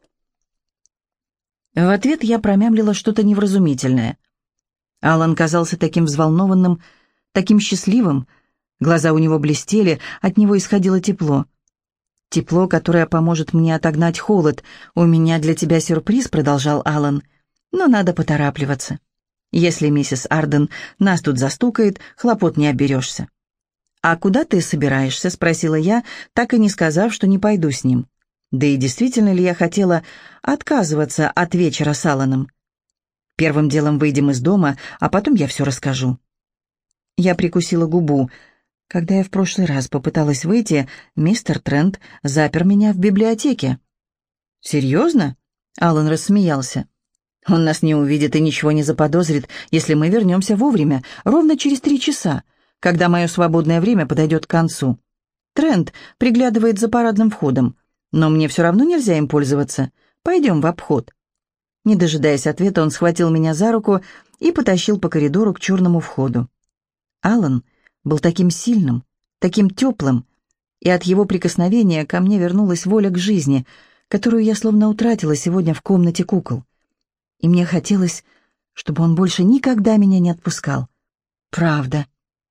В ответ я промямлила что-то невразумительное. Алан казался таким взволнованным, таким счастливым. Глаза у него блестели, от него исходило тепло. «Тепло, которое поможет мне отогнать холод. У меня для тебя сюрприз», — продолжал Алан. «Но надо поторапливаться. Если миссис Арден нас тут застукает, хлопот не оберешься». «А куда ты собираешься?» — спросила я, так и не сказав, что не пойду с ним. Да и действительно ли я хотела отказываться от вечера с Аланом? «Первым делом выйдем из дома, а потом я все расскажу». Я прикусила губу. Когда я в прошлый раз попыталась выйти, мистер Трент запер меня в библиотеке. «Серьезно?» — Алан рассмеялся. Он нас не увидит и ничего не заподозрит, если мы вернемся вовремя, ровно через три часа, когда мое свободное время подойдет к концу. Трент приглядывает за парадным входом, но мне все равно нельзя им пользоваться. Пойдем в обход». Не дожидаясь ответа, он схватил меня за руку и потащил по коридору к черному входу. Алан был таким сильным, таким теплым, и от его прикосновения ко мне вернулась воля к жизни, которую я словно утратила сегодня в комнате кукол. И мне хотелось, чтобы он больше никогда меня не отпускал. Правда.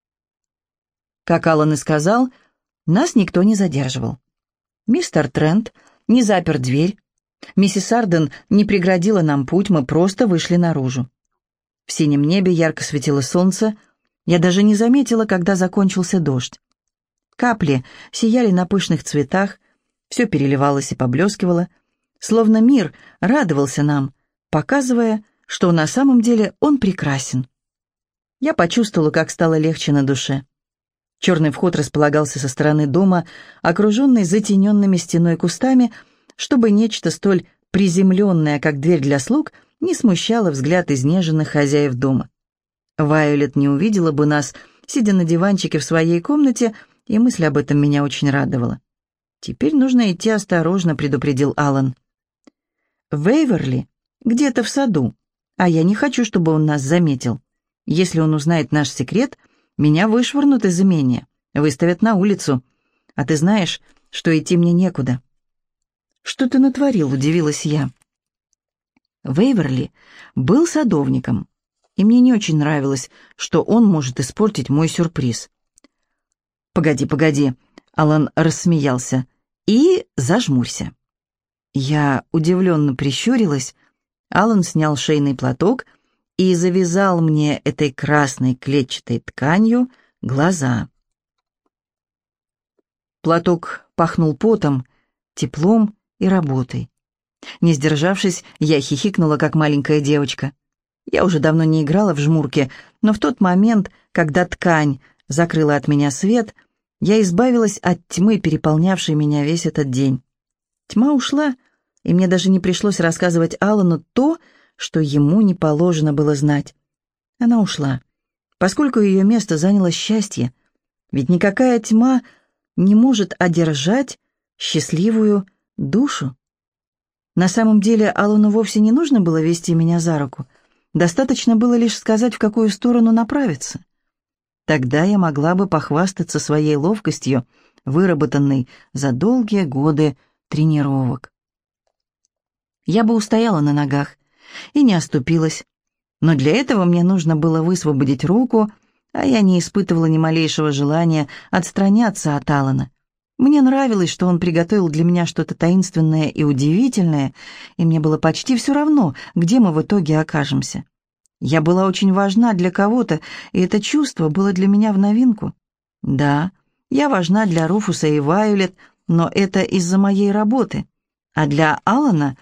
Как Алан и сказал, нас никто не задерживал. Мистер Трент не запер дверь, миссис Арден не преградила нам путь, мы просто вышли наружу. В синем небе ярко светило солнце, я даже не заметила, когда закончился дождь. Капли сияли на пышных цветах, все переливалось и поблескивало, словно мир радовался нам, показывая, что на самом деле он прекрасен. Я почувствовала, как стало легче на душе. Черный вход располагался со стороны дома, окруженный затененными стеной кустами, чтобы нечто столь приземленное, как дверь для слуг, не смущало взгляд изнеженных хозяев дома. Вайолет не увидела бы нас, сидя на диванчике в своей комнате, и мысль об этом меня очень радовала. «Теперь нужно идти осторожно», — предупредил Алан. «Вейверли где-то в саду, а я не хочу, чтобы он нас заметил. Если он узнает наш секрет, меня вышвырнут из имения, выставят на улицу. А ты знаешь, что идти мне некуда». «Что ты натворил?» — удивилась я. Вейверли был садовником, и мне не очень нравилось, что он может испортить мой сюрприз. «Погоди, погоди», — Алан рассмеялся, — «и зажмурься». Я удивленно прищурилась. Алан снял шейный платок и завязал мне этой красной клетчатой тканью глаза. Платок пахнул потом, теплом и работой. Не сдержавшись, я хихикнула, как маленькая девочка. Я уже давно не играла в жмурки, но в тот момент, когда ткань закрыла от меня свет, я избавилась от тьмы, переполнявшей меня весь этот день. Тьма ушла, и мне даже не пришлось рассказывать Алану то, что ему не положено было знать. Она ушла, поскольку ее место заняло счастье, ведь никакая тьма не может одержать счастливую душу. На самом деле Алану вовсе не нужно было вести меня за руку, достаточно было лишь сказать, в какую сторону направиться. Тогда я могла бы похвастаться своей ловкостью, выработанной за долгие годы тренировок. Я бы устояла на ногах и не оступилась, но для этого мне нужно было высвободить руку, а я не испытывала ни малейшего желания отстраняться от Алана. Мне нравилось, что он приготовил для меня что-то таинственное и удивительное, и мне было почти все равно, где мы в итоге окажемся. Я была очень важна для кого-то, и это чувство было для меня в новинку. Да, я важна для Руфуса и Вайолет, но это из-за моей работы. А для Алана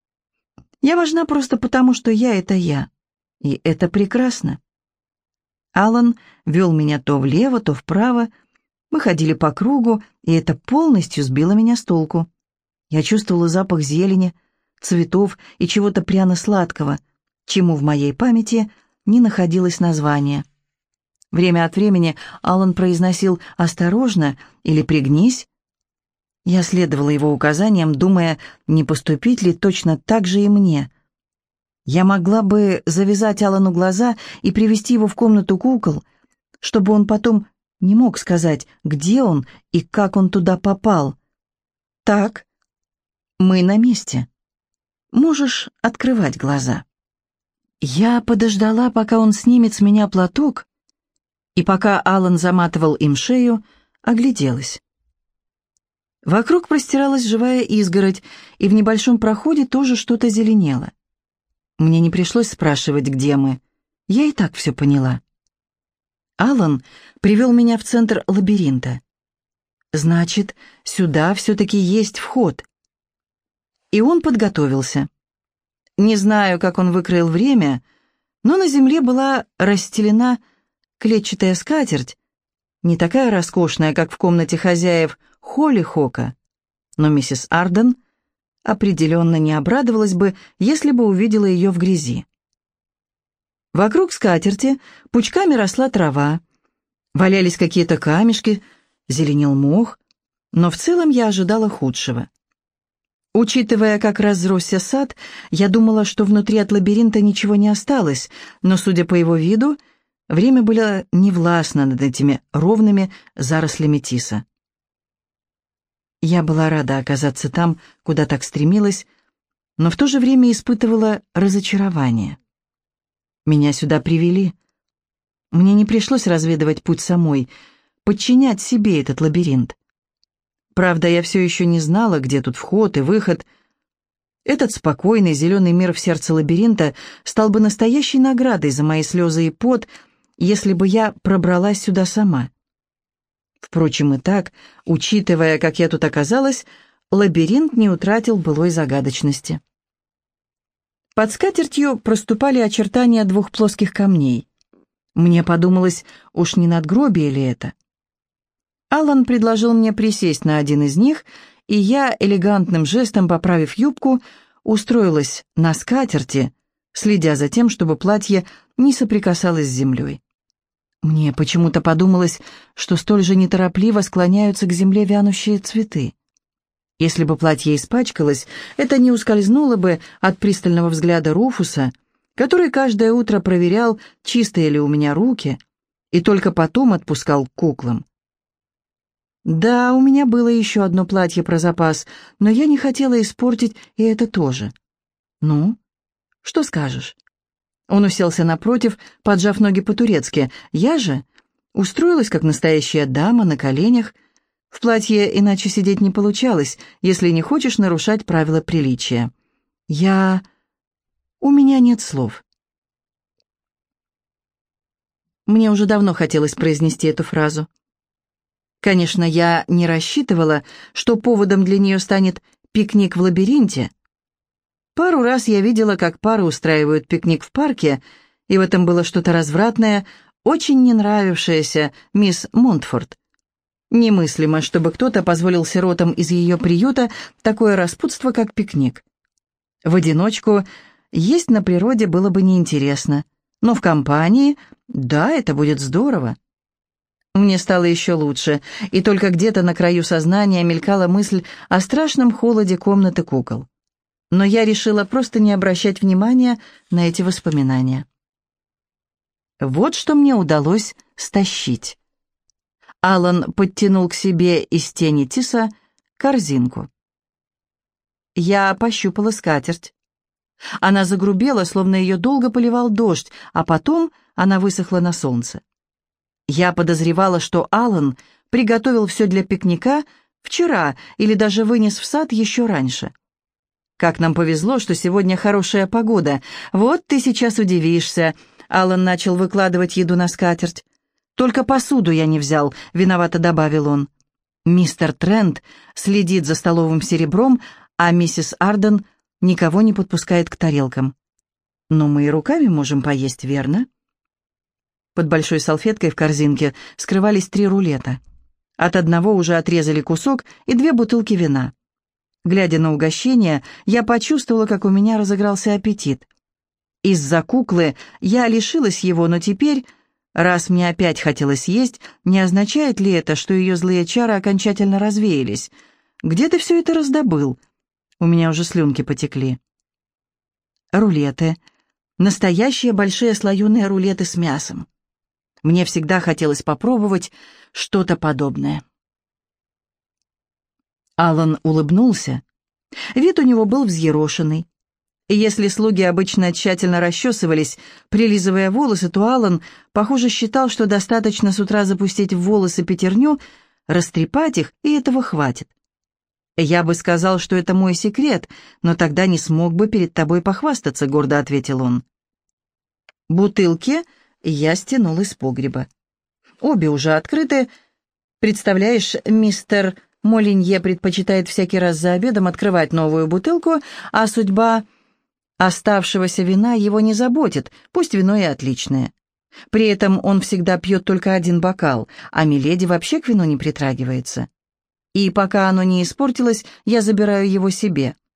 я важна просто потому, что я — это я. И это прекрасно. Алан вел меня то влево, то вправо. Мы ходили по кругу, и это полностью сбило меня с толку. Я чувствовала запах зелени, цветов и чего-то пряно-сладкого, чему в моей памяти не находилось названия. Время от времени Алан произносил «осторожно» или «пригнись». Я следовала его указаниям, думая, не поступить ли точно так же и мне. Я могла бы завязать Алану глаза и привести его в комнату кукол, чтобы он потом не мог сказать, где он и как он туда попал. Так, мы на месте. Можешь открывать глаза. Я подождала, пока он снимет с меня платок, и пока Алан заматывал им шею, огляделась. Вокруг простиралась живая изгородь, и в небольшом проходе тоже что-то зеленело. Мне не пришлось спрашивать, где мы. Я и так все поняла. Алан привел меня в центр лабиринта. Значит, сюда все-таки есть вход. И он подготовился. Не знаю, как он выкроил время, но на земле была расстелена клетчатая скатерть, не такая роскошная, как в комнате хозяев Холли Хока, но миссис Арден определенно не обрадовалась бы, если бы увидела ее в грязи. Вокруг скатерти пучками росла трава, валялись какие-то камешки, зеленел мох, но в целом я ожидала худшего. Учитывая, как разросся сад, я думала, что внутри от лабиринта ничего не осталось, но, судя по его виду, время было невластно над этими ровными зарослями тиса. Я была рада оказаться там, куда так стремилась, но в то же время испытывала разочарование. Меня сюда привели. Мне не пришлось разведывать путь самой, подчинять себе этот лабиринт. Правда, я все еще не знала, где тут вход и выход. Этот спокойный зеленый мир в сердце лабиринта стал бы настоящей наградой за мои слезы и пот, если бы я пробралась сюда сама. Впрочем, и так, учитывая, как я тут оказалась, лабиринт не утратил былой загадочности. Под скатертью проступали очертания двух плоских камней. Мне подумалось, уж не надгробие ли это? Аллан предложил мне присесть на один из них, и я, элегантным жестом поправив юбку, устроилась на скатерти, следя за тем, чтобы платье не соприкасалось с землей. Мне почему-то подумалось, что столь же неторопливо склоняются к земле вянущие цветы. Если бы платье испачкалось, это не ускользнуло бы от пристального взгляда Руфуса, который каждое утро проверял, чистые ли у меня руки, и только потом отпускал к куклам. Да, у меня было еще одно платье про запас, но я не хотела испортить и это тоже. Ну, что скажешь? Он уселся напротив, поджав ноги по-турецки. Я же устроилась, как настоящая дама, на коленях. В платье иначе сидеть не получалось, если не хочешь нарушать правила приличия. Я... У меня нет слов. Мне уже давно хотелось произнести эту фразу. Конечно, я не рассчитывала, что поводом для нее станет пикник в лабиринте. Пару раз я видела, как пары устраивают пикник в парке, и в этом было что-то развратное, очень не нравившееся мисс Монтфорд. Немыслимо, чтобы кто-то позволил сиротам из ее приюта такое распутство, как пикник. В одиночку есть на природе было бы неинтересно, но в компании, да, это будет здорово. Мне стало еще лучше, и только где-то на краю сознания мелькала мысль о страшном холоде комнаты кукол. Но я решила просто не обращать внимания на эти воспоминания. Вот что мне удалось стащить. Аллан подтянул к себе из тени тиса корзинку. Я пощупала скатерть. Она загрубела, словно ее долго поливал дождь, а потом она высохла на солнце. Я подозревала, что Аллан приготовил все для пикника вчера или даже вынес в сад еще раньше. Как нам повезло, что сегодня хорошая погода. Вот ты сейчас удивишься. Аллан начал выкладывать еду на скатерть. Только посуду я не взял, виновато добавил он. Мистер Трент следит за столовым серебром, а миссис Арден никого не подпускает к тарелкам. Но мы и руками можем поесть, верно? Под большой салфеткой в корзинке скрывались три рулета. От одного уже отрезали кусок и две бутылки вина. Глядя на угощение, я почувствовала, как у меня разыгрался аппетит. Из-за куклы я лишилась его, но теперь, раз мне опять хотелось есть, не означает ли это, что ее злые чары окончательно развеялись? Где ты все это раздобыл? У меня уже слюнки потекли. Рулеты. Настоящие большие слоеные рулеты с мясом. Мне всегда хотелось попробовать что-то подобное. Аллан улыбнулся. Вид у него был взъерошенный. И если слуги обычно тщательно расчесывались, прилизывая волосы, то Аллан, похоже, считал, что достаточно с утра запустить в волосы пятерню, растрепать их, и этого хватит. «Я бы сказал, что это мой секрет, но тогда не смог бы перед тобой похвастаться», — гордо ответил он. Бутылки я стянул из погреба. Обе уже открыты. Представляешь, мистер Молинье предпочитает всякий раз за обедом открывать новую бутылку, а судьба оставшегося вина его не заботит, пусть вино и отличное. При этом он всегда пьет только один бокал, а миледи вообще к вину не притрагивается. И пока оно не испортилось, я забираю его себе.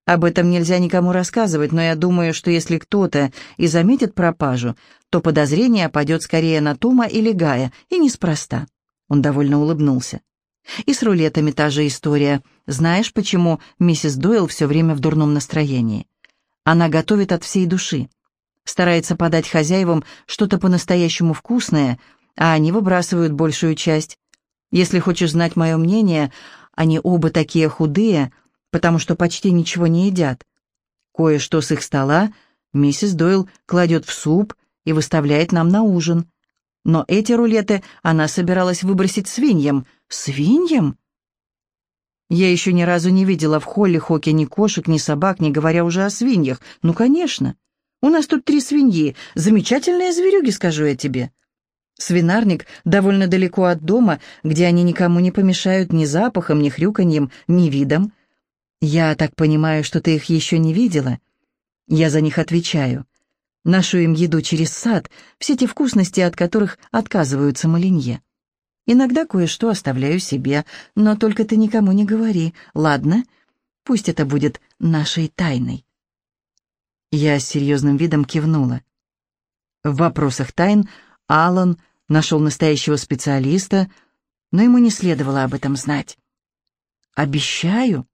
Об этом нельзя никому рассказывать, но я думаю, что если кто-то и заметит пропажу, то подозрение пойдет скорее на Тома или Гая, и неспроста». Он довольно улыбнулся. «И с рулетами та же история. Знаешь, почему миссис Дойл все время в дурном настроении? Она готовит от всей души, старается подать хозяевам что-то по-настоящему вкусное, а они выбрасывают большую часть. Если хочешь знать мое мнение, они оба такие худые, потому что почти ничего не едят. Кое-что с их стола миссис Дойл кладет в суп и выставляет нам на ужин. Но эти рулеты она собиралась выбросить свиньям. Свиньям? Я еще ни разу не видела в холле Хоки ни кошек, ни собак, не говоря уже о свиньях. Ну, конечно. У нас тут три свиньи. Замечательные зверюги, скажу я тебе. Свинарник довольно далеко от дома, где они никому не помешают ни запахом, ни хрюканьем, ни видом. Я так понимаю, что ты их еще не видела? Я за них отвечаю. Ношу им еду через сад, все те вкусности, от которых отказываются Малинье. Иногда кое-что оставляю себе, но только ты никому не говори, ладно? Пусть это будет нашей тайной». Я с серьезным видом кивнула. В вопросах тайн Аллан нашел настоящего специалиста, но ему не следовало об этом знать. «Обещаю».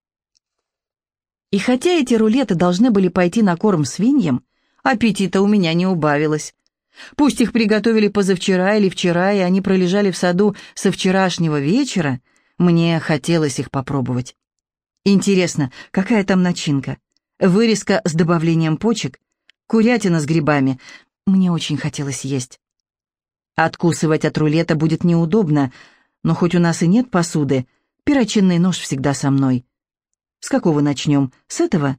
И хотя эти рулеты должны были пойти на корм свиньям, аппетита у меня не убавилось. Пусть их приготовили позавчера или вчера, и они пролежали в саду со вчерашнего вечера, мне хотелось их попробовать. Интересно, какая там начинка? Вырезка с добавлением почек? Курятина с грибами? Мне очень хотелось есть. Откусывать от рулета будет неудобно, но хоть у нас и нет посуды, перочинный нож всегда со мной. С какого начнем? С этого?»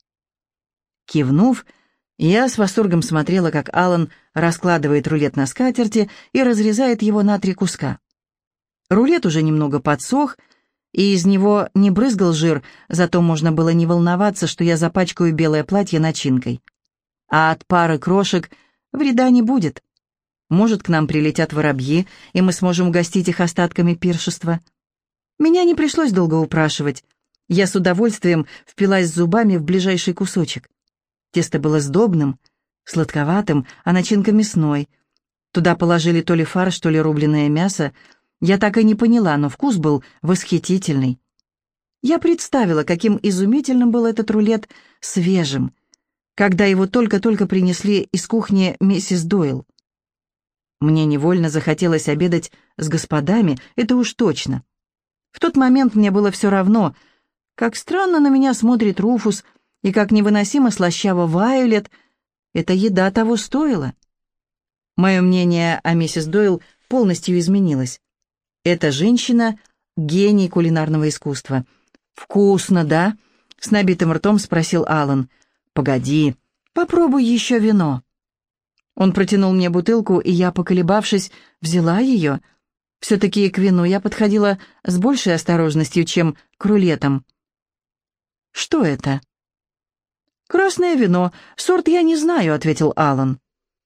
Кивнув, я с восторгом смотрела, как Аллан раскладывает рулет на скатерти и разрезает его на три куска. Рулет уже немного подсох, и из него не брызгал жир, зато можно было не волноваться, что я запачкаю белое платье начинкой. А от пары крошек вреда не будет. Может, к нам прилетят воробьи, и мы сможем угостить их остатками пиршества. Меня не пришлось долго упрашивать. Я с удовольствием впилась зубами в ближайший кусочек. Тесто было сдобным, сладковатым, а начинка мясной. Туда положили то ли фарш, то ли рубленое мясо. Я так и не поняла, но вкус был восхитительный. Я представила, каким изумительным был этот рулет свежим, когда его только-только принесли из кухни миссис Дойл. Мне невольно захотелось обедать с господами, это уж точно. В тот момент мне было все равно, как странно на меня смотрит Руфус, и как невыносимо слащава Вайолет. Эта еда того стоила. Мое мнение о миссис Дойл полностью изменилось. Эта женщина — гений кулинарного искусства. «Вкусно, да?» — с набитым ртом спросил Аллан. «Погоди, попробуй еще вино». Он протянул мне бутылку, и я, поколебавшись, взяла ее. Все-таки к вину я подходила с большей осторожностью, чем к рулетам. «Что это?» «Красное вино. Сорт я не знаю», — ответил Аллан.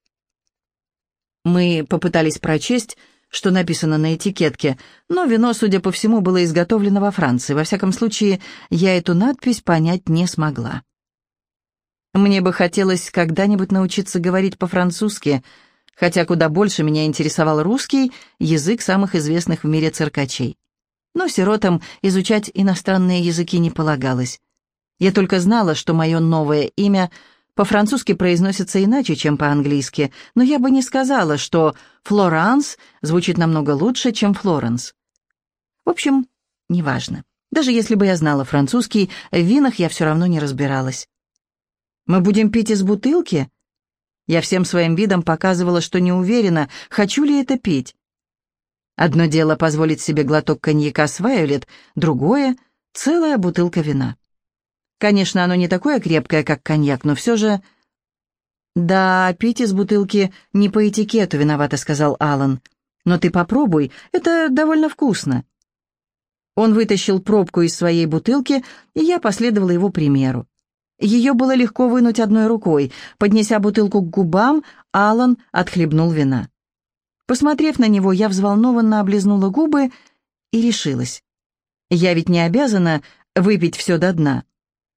Мы попытались прочесть, что написано на этикетке, но вино, судя по всему, было изготовлено во Франции. Во всяком случае, я эту надпись понять не смогла. Мне бы хотелось когда-нибудь научиться говорить по-французски, хотя куда больше меня интересовал русский, язык самых известных в мире циркачей. Но сиротам изучать иностранные языки не полагалось. Я только знала, что мое новое имя по-французски произносится иначе, чем по-английски, но я бы не сказала, что «Флоранс» звучит намного лучше, чем «Флоренс». В общем, неважно. Даже если бы я знала французский, в винах я все равно не разбиралась. «Мы будем пить из бутылки?» Я всем своим видом показывала, что не уверена, хочу ли это пить. Одно дело позволить себе глоток коньяка с Вайолет, другое — целая бутылка вина. Конечно, оно не такое крепкое, как коньяк, но все же... «Да, пить из бутылки не по этикету, виновато», — сказал Аллан. «Но ты попробуй, это довольно вкусно». Он вытащил пробку из своей бутылки, и я последовала его примеру. Ее было легко вынуть одной рукой. Поднеся бутылку к губам, Аллан отхлебнул вина. Посмотрев на него, я взволнованно облизнула губы, и... и решилась. Я ведь не обязана выпить все до дна.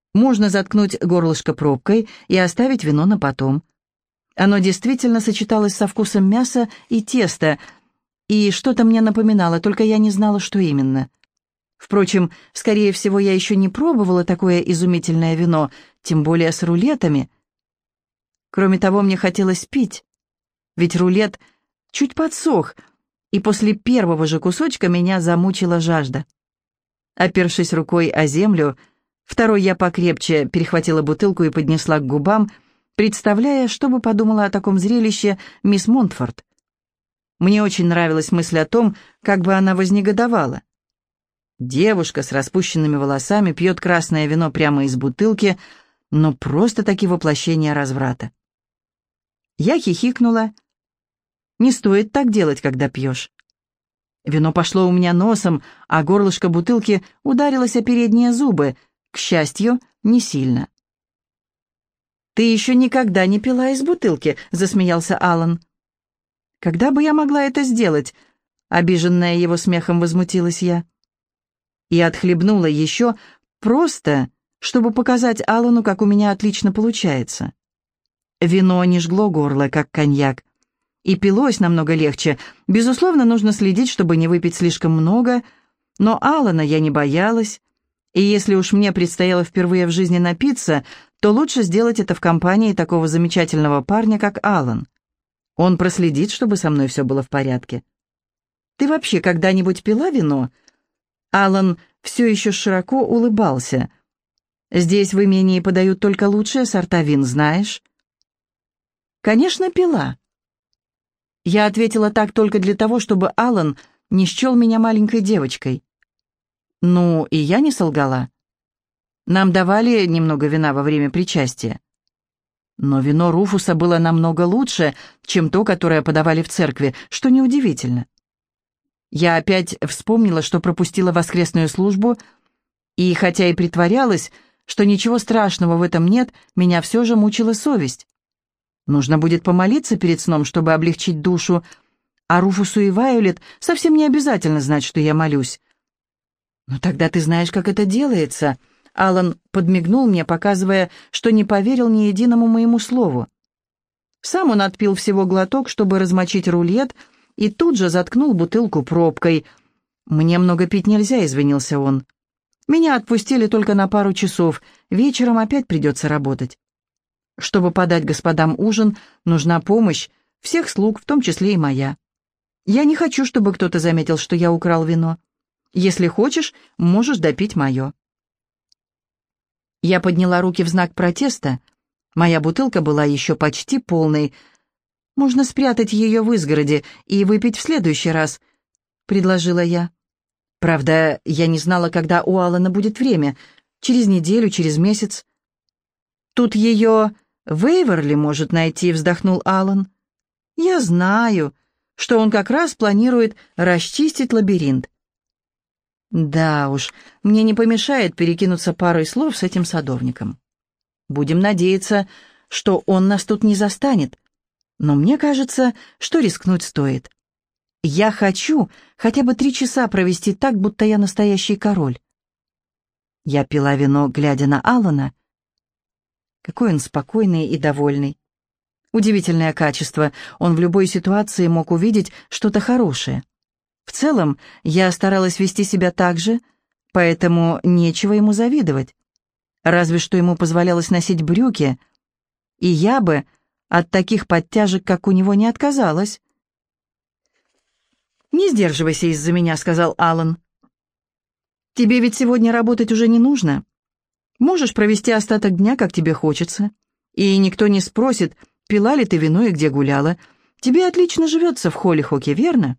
Можно заткнуть горлышко пробкой и оставить вино на потом. Оно действительно сочеталось со вкусом мяса и теста, и что-то мне напоминало, только я не знала, что именно. Впрочем, скорее всего, я еще не пробовала такое изумительное вино, тем более с рулетами. Кроме того, мне хотелось пить, ведь рулет чуть подсох, и после первого же кусочка меня замучила жажда. Опершись рукой о землю, второй я покрепче перехватила бутылку и поднесла к губам, представляя, что бы подумала о таком зрелище мисс Монтфорд. Мне очень нравилась мысль о том, как бы она вознегодовала. Девушка с распущенными волосами пьет красное вино прямо из бутылки, но просто-таки воплощение разврата. Я хихикнула. Не стоит так делать, когда пьешь. Вино пошло у меня носом, а горлышко бутылки ударилось о передние зубы, к счастью, не сильно. «Ты еще никогда не пила из бутылки», — засмеялся Алан. «Когда бы я могла это сделать?» — обиженная его смехом возмутилась я. И отхлебнула еще просто, чтобы показать Алану, как у меня отлично получается. Вино не жгло горло, как коньяк, и пилось намного легче. Безусловно, нужно следить, чтобы не выпить слишком много, но Алана я не боялась, и если уж мне предстояло впервые в жизни напиться, то лучше сделать это в компании такого замечательного парня, как Алан. Он проследит, чтобы со мной все было в порядке. «Ты вообще когда-нибудь пила вино?» Алан все еще широко улыбался. «Здесь в имении подают только лучшие сорта вин, знаешь?» «Конечно, пила». Я ответила так только для того, чтобы Алан не счел меня маленькой девочкой. Ну, и я не солгала. Нам давали немного вина во время причастия. Но вино Руфуса было намного лучше, чем то, которое подавали в церкви, что неудивительно. Я опять вспомнила, что пропустила воскресную службу, и хотя и притворялась, что ничего страшного в этом нет, меня все же мучила совесть. Нужно будет помолиться перед сном, чтобы облегчить душу, а Руфусу и Вайолет совсем не обязательно знать, что я молюсь. «Ну тогда ты знаешь, как это делается», — Алан подмигнул мне, показывая, что не поверил ни единому моему слову. Сам он отпил всего глоток, чтобы размочить рулет, и тут же заткнул бутылку пробкой. «Мне много пить нельзя», — извинился он. «Меня отпустили только на пару часов, вечером опять придется работать. Чтобы подать господам ужин, нужна помощь всех слуг, в том числе и моя. Я не хочу, чтобы кто-то заметил, что я украл вино. Если хочешь, можешь допить мое». Я подняла руки в знак протеста. Моя бутылка была еще почти полной. «Можно спрятать ее в изгороди и выпить в следующий раз», — предложила я. Правда, я не знала, когда у Алана будет время. Через неделю, через месяц. «Тут ее Вейверли может найти», — вздохнул Алан. «Я знаю, что он как раз планирует расчистить лабиринт». Да уж, мне не помешает перекинуться парой слов с этим садовником. Будем надеяться, что он нас тут не застанет. Но мне кажется, что рискнуть стоит. Я хочу хотя бы три часа провести так, будто я настоящий король. Я пила вино, глядя на Алана. Какой он спокойный и довольный. Удивительное качество. Он в любой ситуации мог увидеть что-то хорошее. В целом, я старалась вести себя так же, поэтому нечего ему завидовать. Разве что ему позволялось носить брюки, и я бы от таких подтяжек, как у него, не отказалась. «Не сдерживайся из-за меня», — сказал Алан. «Тебе ведь сегодня работать уже не нужно. Можешь провести остаток дня, как тебе хочется. И никто не спросит, пила ли ты вино и где гуляла. Тебе отлично живется в Холлихоке, верно?»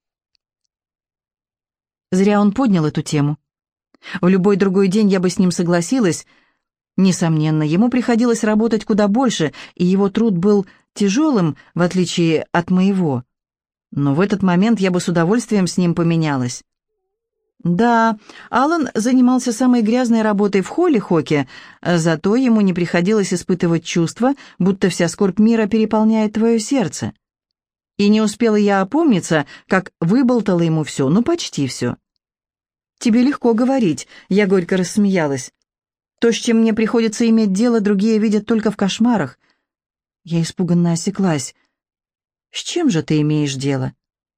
Зря он поднял эту тему. В любой другой день я бы с ним согласилась. Несомненно, ему приходилось работать куда больше, и его труд был тяжелым, в отличие от моего. Но в этот момент я бы с удовольствием с ним поменялась. Да, Алан занимался самой грязной работой в Холлихоке, зато ему не приходилось испытывать чувство, будто вся скорбь мира переполняет твое сердце. И не успела я опомниться, как выболтала ему все, ну почти все. «Тебе легко говорить», — я горько рассмеялась. То, с чем мне приходится иметь дело, другие видят только в кошмарах. Я испуганно осеклась. С чем же ты имеешь дело?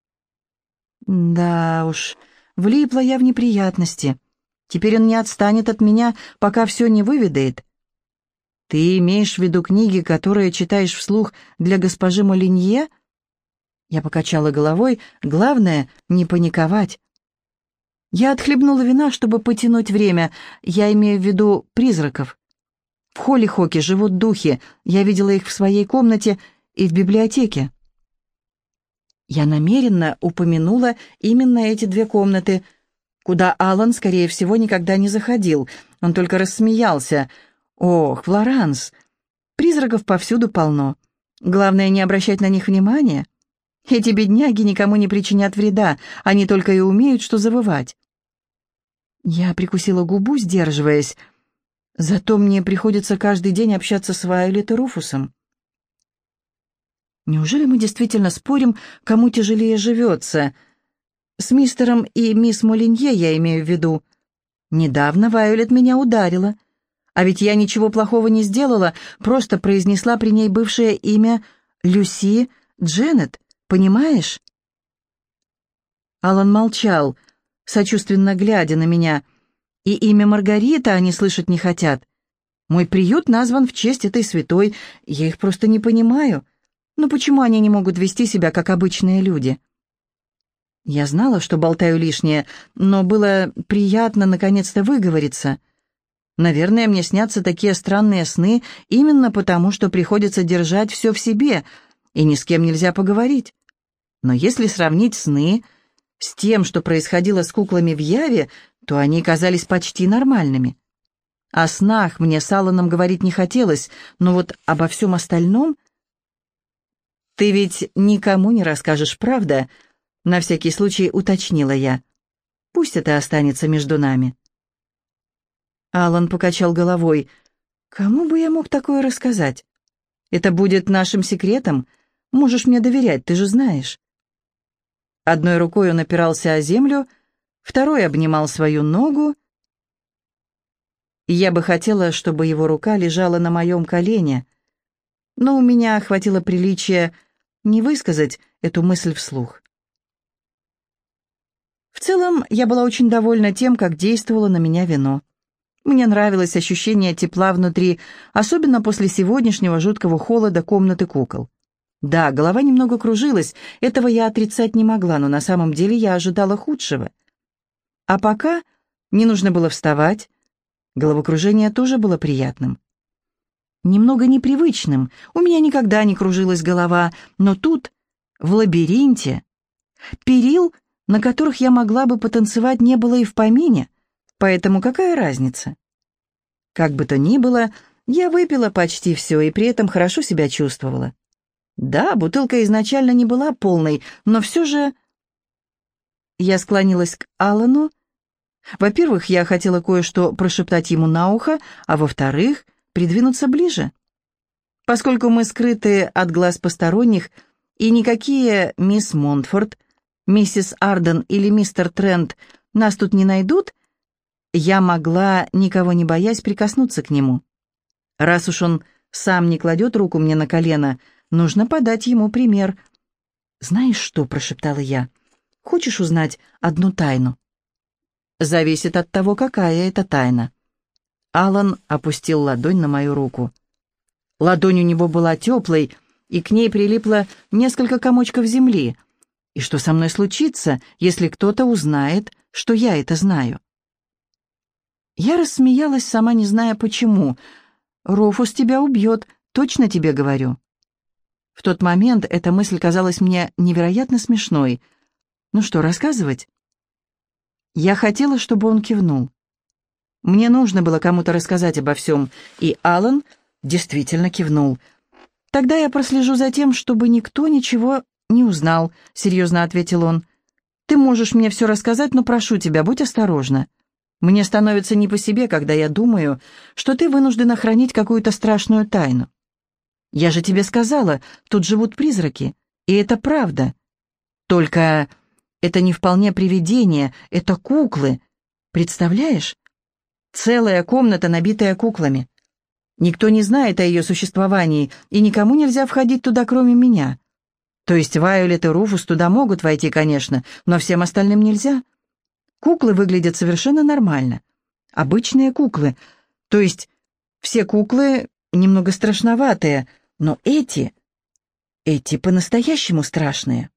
Да уж, влипла я в неприятности. Теперь он не отстанет от меня, пока все не выведает. Ты имеешь в виду книги, которые читаешь вслух для госпожи Молинье? Я покачала головой. Главное, не паниковать. Я отхлебнула вина, чтобы потянуть время. Я имею в виду призраков. В Холлихоке живут духи. Я видела их в своей комнате и в библиотеке. Я намеренно упомянула именно эти две комнаты, куда Алан, скорее всего, никогда не заходил. Он только рассмеялся. «Ох, Флоранс, призраков повсюду полно. Главное, не обращать на них внимания. Эти бедняги никому не причинят вреда, они только и умеют, что завывать». Я прикусила губу, сдерживаясь. Зато мне приходится каждый день общаться с Вайолет и Руфусом. Неужели мы действительно спорим, кому тяжелее живется? С мистером и мисс Молинье я имею в виду. Недавно Вайолет меня ударила. А ведь я ничего плохого не сделала, просто произнесла при ней бывшее имя Люси Дженнет, понимаешь? Алан молчал, сочувственно глядя на меня. И имя Маргарита они слышать не хотят. Мой приют назван в честь этой святой, я их просто не понимаю. Но почему они не могут вести себя, как обычные люди? Я знала, что болтаю лишнее, но было приятно наконец-то выговориться. Наверное, мне снятся такие странные сны именно потому, что приходится держать все в себе, и ни с кем нельзя поговорить. Но если сравнить сны с тем, что происходило с куклами в Яве, то они казались почти нормальными. О снах мне с Алланом говорить не хотелось, но вот обо всем остальном... «Ты ведь никому не расскажешь, правда?» — на всякий случай уточнила я. «Пусть это останется между нами». Аллан покачал головой. «Кому бы я мог такое рассказать? Это будет нашим секретом. Можешь мне доверять, ты же знаешь». Одной рукой он опирался о землю, второй обнимал свою ногу. Я бы хотела, чтобы его рука лежала на моем колене, но у меня хватило приличия не высказать эту мысль вслух. В целом, я была очень довольна тем, как действовало на меня вино. Мне нравилось ощущение тепла внутри, особенно после сегодняшнего жуткого холода комнаты кукол. Да, голова немного кружилась, этого я отрицать не могла, но на самом деле я ожидала худшего. А пока не нужно было вставать, головокружение тоже было приятным. Немного непривычным, у меня никогда не кружилась голова, но тут, в лабиринте, перил, на которых я могла бы потанцевать, не было и в помине, поэтому какая разница? Как бы то ни было, я выпила почти все и при этом хорошо себя чувствовала. Да, бутылка изначально не была полной, но все же... Я склонилась к Аллану. Во-первых, я хотела кое-что прошептать ему на ухо, а во-вторых, придвинуться ближе. Поскольку мы скрыты от глаз посторонних, и никакие мисс Монтфорд, миссис Арден или мистер Трент нас тут не найдут, я могла, никого не боясь, прикоснуться к нему. Раз уж он сам не кладет руку мне на колено, нужно подать ему пример. «Знаешь что?» — прошептала я. «Хочешь узнать одну тайну?» «Зависит от того, какая это тайна». Аллан опустил ладонь на мою руку. Ладонь у него была теплой, и к ней прилипло несколько комочков земли. И что со мной случится, если кто-то узнает, что я это знаю? Я рассмеялась, сама не зная почему. «Руфус тебя убьет, точно тебе говорю». В тот момент эта мысль казалась мне невероятно смешной. «Ну что, рассказывать?» Я хотела, чтобы он кивнул. Мне нужно было кому-то рассказать обо всем, и Аллан действительно кивнул. «Тогда я прослежу за тем, чтобы никто ничего не узнал», — серьезно ответил он. «Ты можешь мне все рассказать, но прошу тебя, будь осторожна. Мне становится не по себе, когда я думаю, что ты вынуждена хранить какую-то страшную тайну. Я же тебе сказала, тут живут призраки, и это правда. Только это не вполне привидение, это куклы. Представляешь? Целая комната, набитая куклами. Никто не знает о ее существовании, и никому нельзя входить туда, кроме меня. То есть Вайолет и Руфус туда могут войти, конечно, но всем остальным нельзя. Куклы выглядят совершенно нормально. Обычные куклы. То есть все куклы немного страшноватые, но эти... Эти по-настоящему страшные.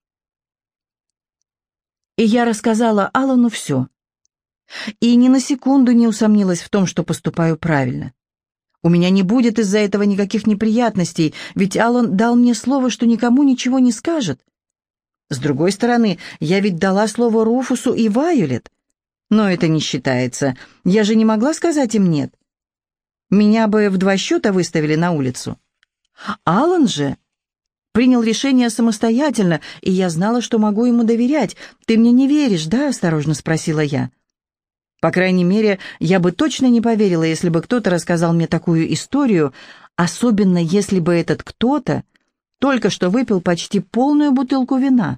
И я рассказала Алану все. И ни на секунду не усомнилась в том, что поступаю правильно. У меня не будет из-за этого никаких неприятностей, ведь Алан дал мне слово, что никому ничего не скажет. С другой стороны, я ведь дала слово Руфусу и Вайолет. Но это не считается. Я же не могла сказать им «нет». Меня бы в два счета выставили на улицу. Алан же принял решение самостоятельно, и я знала, что могу ему доверять. «Ты мне не веришь, да?» — осторожно спросила я. По крайней мере, я бы точно не поверила, если бы кто-то рассказал мне такую историю, особенно если бы этот кто-то только что выпил почти полную бутылку вина.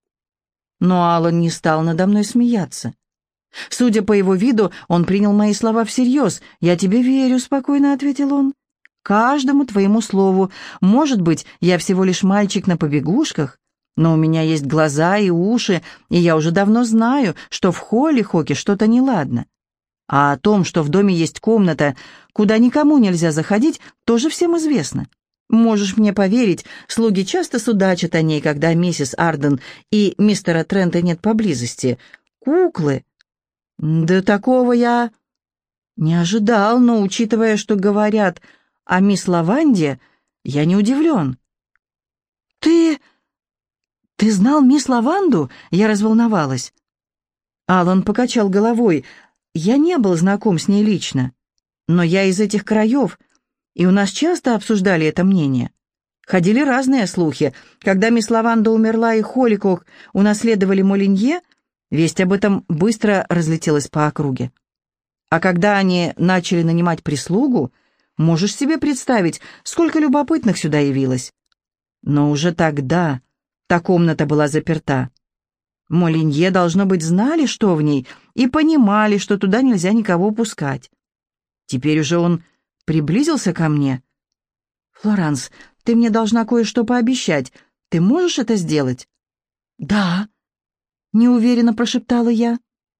Но Алан не стал надо мной смеяться. Судя по его виду, он принял мои слова всерьез. «Я тебе верю», — спокойно ответил он. «Каждому твоему слову. Может быть, я всего лишь мальчик на побегушках, но у меня есть глаза и уши, и я уже давно знаю, что в Холлихоке что-то неладно. А о том, что в доме есть комната, куда никому нельзя заходить, тоже всем известно. Можешь мне поверить, слуги часто судачат о ней, когда миссис Арден и мистера Трента нет поблизости. Куклы? Да такого я не ожидал, но, учитывая, что говорят о мисс Лаванде, я не удивлен». «Ты... ты знал мисс Лаванду?» Я разволновалась. Алан покачал головой. «Я не был знаком с ней лично, но я из этих краев, и у нас часто обсуждали это мнение. Ходили разные слухи. Когда мисс Лаванда умерла и Холликок унаследовали Молинье, весть об этом быстро разлетелась по округе. А когда они начали нанимать прислугу, можешь себе представить, сколько любопытных сюда явилось. Но уже тогда та комната была заперта. Молинье, должно быть, знали, что в ней, и понимали, что туда нельзя никого пускать. Теперь уже он приблизился ко мне. «Флоранс, ты мне должна кое-что пообещать. Ты можешь это сделать?» «Да», — неуверенно прошептала я.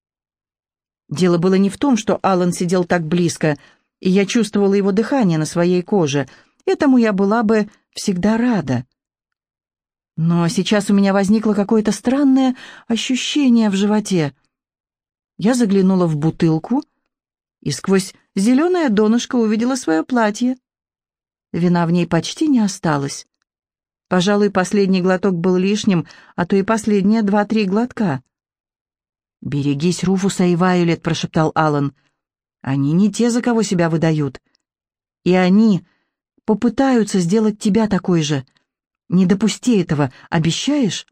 Дело было не в том, что Алан сидел так близко, и я чувствовала его дыхание на своей коже. Этому я была бы всегда рада. Но сейчас у меня возникло какое-то странное ощущение в животе. Я заглянула в бутылку и сквозь зеленое донышко увидела свое платье. Вина в ней почти не осталось. Пожалуй, последний глоток был лишним, а то и последние два-три глотка. «Берегись Руфуса и Вайолет», — прошептал Алан. «Они не те, за кого себя выдают. И они попытаются сделать тебя такой же. Не допусти этого, обещаешь?»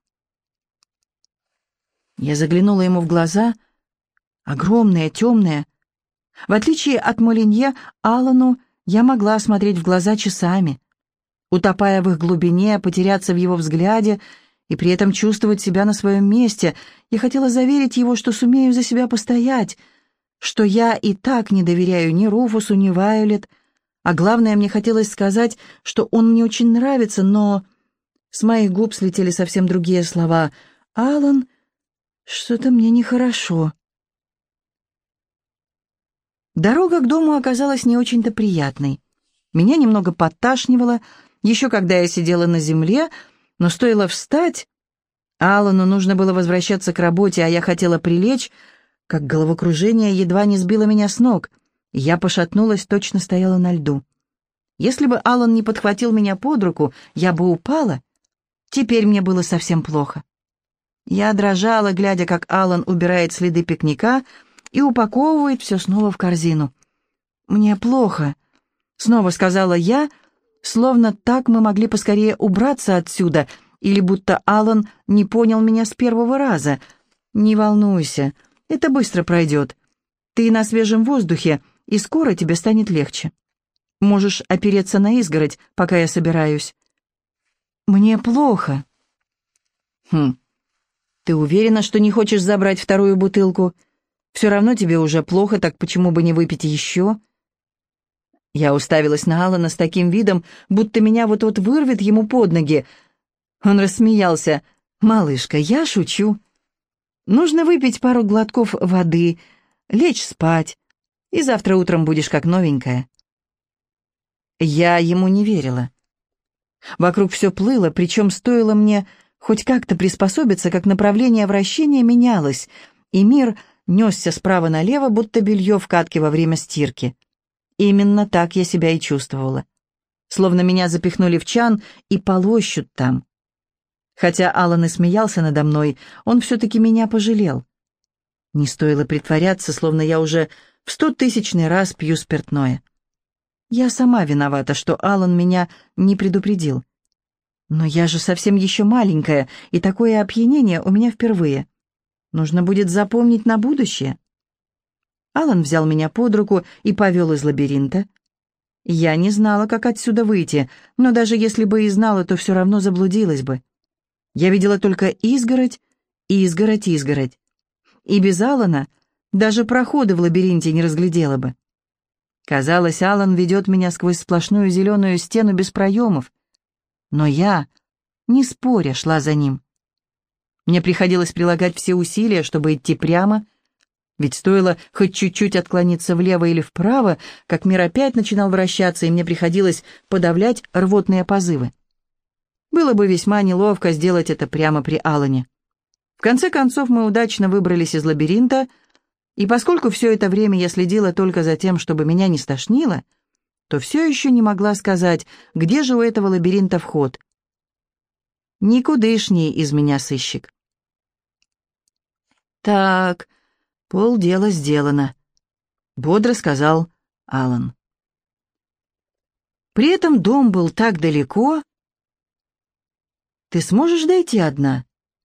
Я заглянула ему в глаза, огромные, темные. В отличие от Молинье, Алану я могла смотреть в глаза часами, утопая в их глубине, потеряться в его взгляде и при этом чувствовать себя на своем месте. Я хотела заверить его, что сумею за себя постоять, что я и так не доверяю ни Руфусу, ни Вайолет, а главное, мне хотелось сказать, что он мне очень нравится, но с моих губ слетели совсем другие слова. «Алан, что-то мне нехорошо». Дорога к дому оказалась не очень-то приятной. Меня немного подташнивало, еще когда я сидела на земле, но стоило встать. Алану нужно было возвращаться к работе, а я хотела прилечь, как головокружение едва не сбило меня с ног. Я пошатнулась, точно стояла на льду. Если бы Алан не подхватил меня под руку, я бы упала. Теперь мне было совсем плохо. Я дрожала, глядя, как Алан убирает следы пикника и упаковывает все снова в корзину. «Мне плохо», — снова сказала я, словно так мы могли поскорее убраться отсюда, или будто Алан не понял меня с первого раза. «Не волнуйся, это быстро пройдет. Ты на свежем воздухе, и скоро тебе станет легче. Можешь опереться на изгородь, пока я собираюсь». «Мне плохо». «Хм, ты уверена, что не хочешь забрать вторую бутылку? Все равно тебе уже плохо, так почему бы не выпить еще?» Я уставилась на Алана с таким видом, будто меня вот-вот вырвет ему под ноги. Он рассмеялся. «Малышка, я шучу. Нужно выпить пару глотков воды, лечь спать, и завтра утром будешь как новенькая». Я ему не верила. Вокруг все плыло, причем стоило мне хоть как-то приспособиться, как направление вращения менялось, и мир несся справа налево, будто белье в катке во время стирки. Именно так я себя и чувствовала. Словно меня запихнули в чан и полощут там. Хотя Алан и смеялся надо мной, он все-таки меня пожалел. Не стоило притворяться, словно я уже в стотысячный раз пью спиртное. Я сама виновата, что Алан меня не предупредил. Но я же совсем еще маленькая, и такое опьянение у меня впервые. Нужно будет запомнить на будущее. Алан взял меня под руку и повел из лабиринта. Я не знала, как отсюда выйти, но даже если бы и знала, то все равно заблудилась бы. Я видела только изгородь, изгородь, изгородь. И без Алана даже проходы в лабиринте не разглядела бы. Казалось, Алан ведет меня сквозь сплошную зеленую стену без проемов. Но я, не споря, шла за ним. Мне приходилось прилагать все усилия, чтобы идти прямо, ведь стоило хоть чуть-чуть отклониться влево или вправо, как мир опять начинал вращаться, и мне приходилось подавлять рвотные позывы. Было бы весьма неловко сделать это прямо при Алане. В конце концов мы удачно выбрались из лабиринта, и поскольку все это время я следила только за тем, чтобы меня не стошнило, то все еще не могла сказать, где же у этого лабиринта вход. Никудышний из меня сыщик. «Так, полдела сделано», — бодро сказал Алан. При этом дом был так далеко. «Ты сможешь дойти одна?»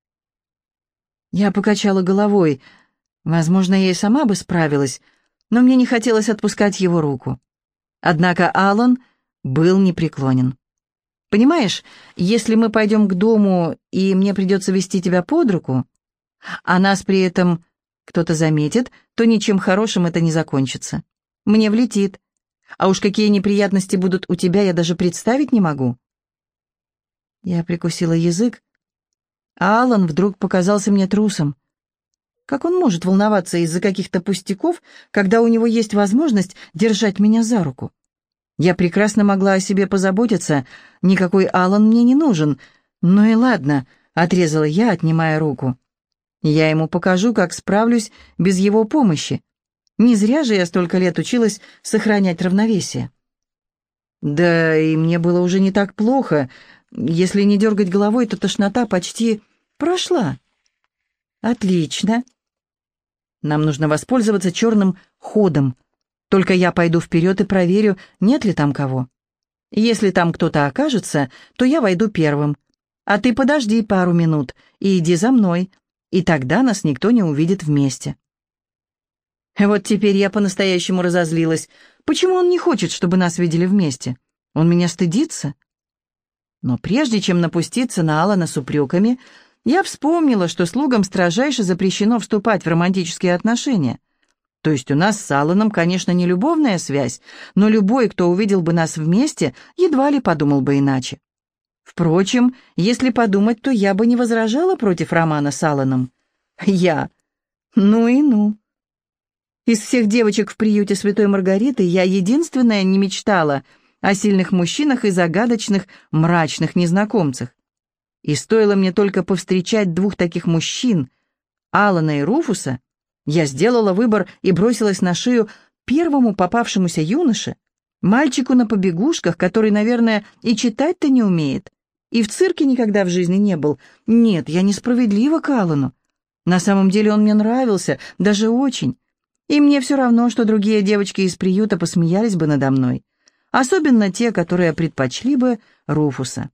Я покачала головой. Возможно, я и сама бы справилась, но мне не хотелось отпускать его руку. Однако Алан был непреклонен. «Понимаешь, если мы пойдем к дому, и мне придется вести тебя под руку, а нас при этом кто-то заметит, то ничем хорошим это не закончится. Мне влетит. А уж какие неприятности будут у тебя, я даже представить не могу». Я прикусила язык, а Алан вдруг показался мне трусом. Как он может волноваться из-за каких-то пустяков, когда у него есть возможность держать меня за руку? Я прекрасно могла о себе позаботиться, никакой Алан мне не нужен. Ну и ладно, отрезала я, отнимая руку. Я ему покажу, как справлюсь без его помощи. Не зря же я столько лет училась сохранять равновесие. Да и мне было уже не так плохо. Если не дергать головой, то тошнота почти прошла. Отлично. Нам нужно воспользоваться черным ходом. Только я пойду вперед и проверю, нет ли там кого. Если там кто-то окажется, то я войду первым. А ты подожди пару минут и иди за мной, и тогда нас никто не увидит вместе. Вот теперь я по-настоящему разозлилась. Почему он не хочет, чтобы нас видели вместе? Он меня стыдится? Но прежде чем напуститься на Алана с упреками, я вспомнила, что слугам строжайше запрещено вступать в романтические отношения. То есть у нас с Аланом, конечно, не любовная связь, но любой, кто увидел бы нас вместе, едва ли подумал бы иначе. Впрочем, если подумать, то я бы не возражала против романа с Аланом. Я. Ну и ну. Из всех девочек в приюте Святой Маргариты я единственная не мечтала о сильных мужчинах и загадочных, мрачных незнакомцах. И стоило мне только повстречать двух таких мужчин, Алана и Руфуса, я сделала выбор и бросилась на шею первому попавшемуся юноше, мальчику на побегушках, который, наверное, и читать-то не умеет, и в цирке никогда в жизни не был. Нет, я несправедлива к Алану. На самом деле он мне нравился, даже очень. И мне все равно, что другие девочки из приюта посмеялись бы надо мной, особенно те, которые предпочли бы Руфуса.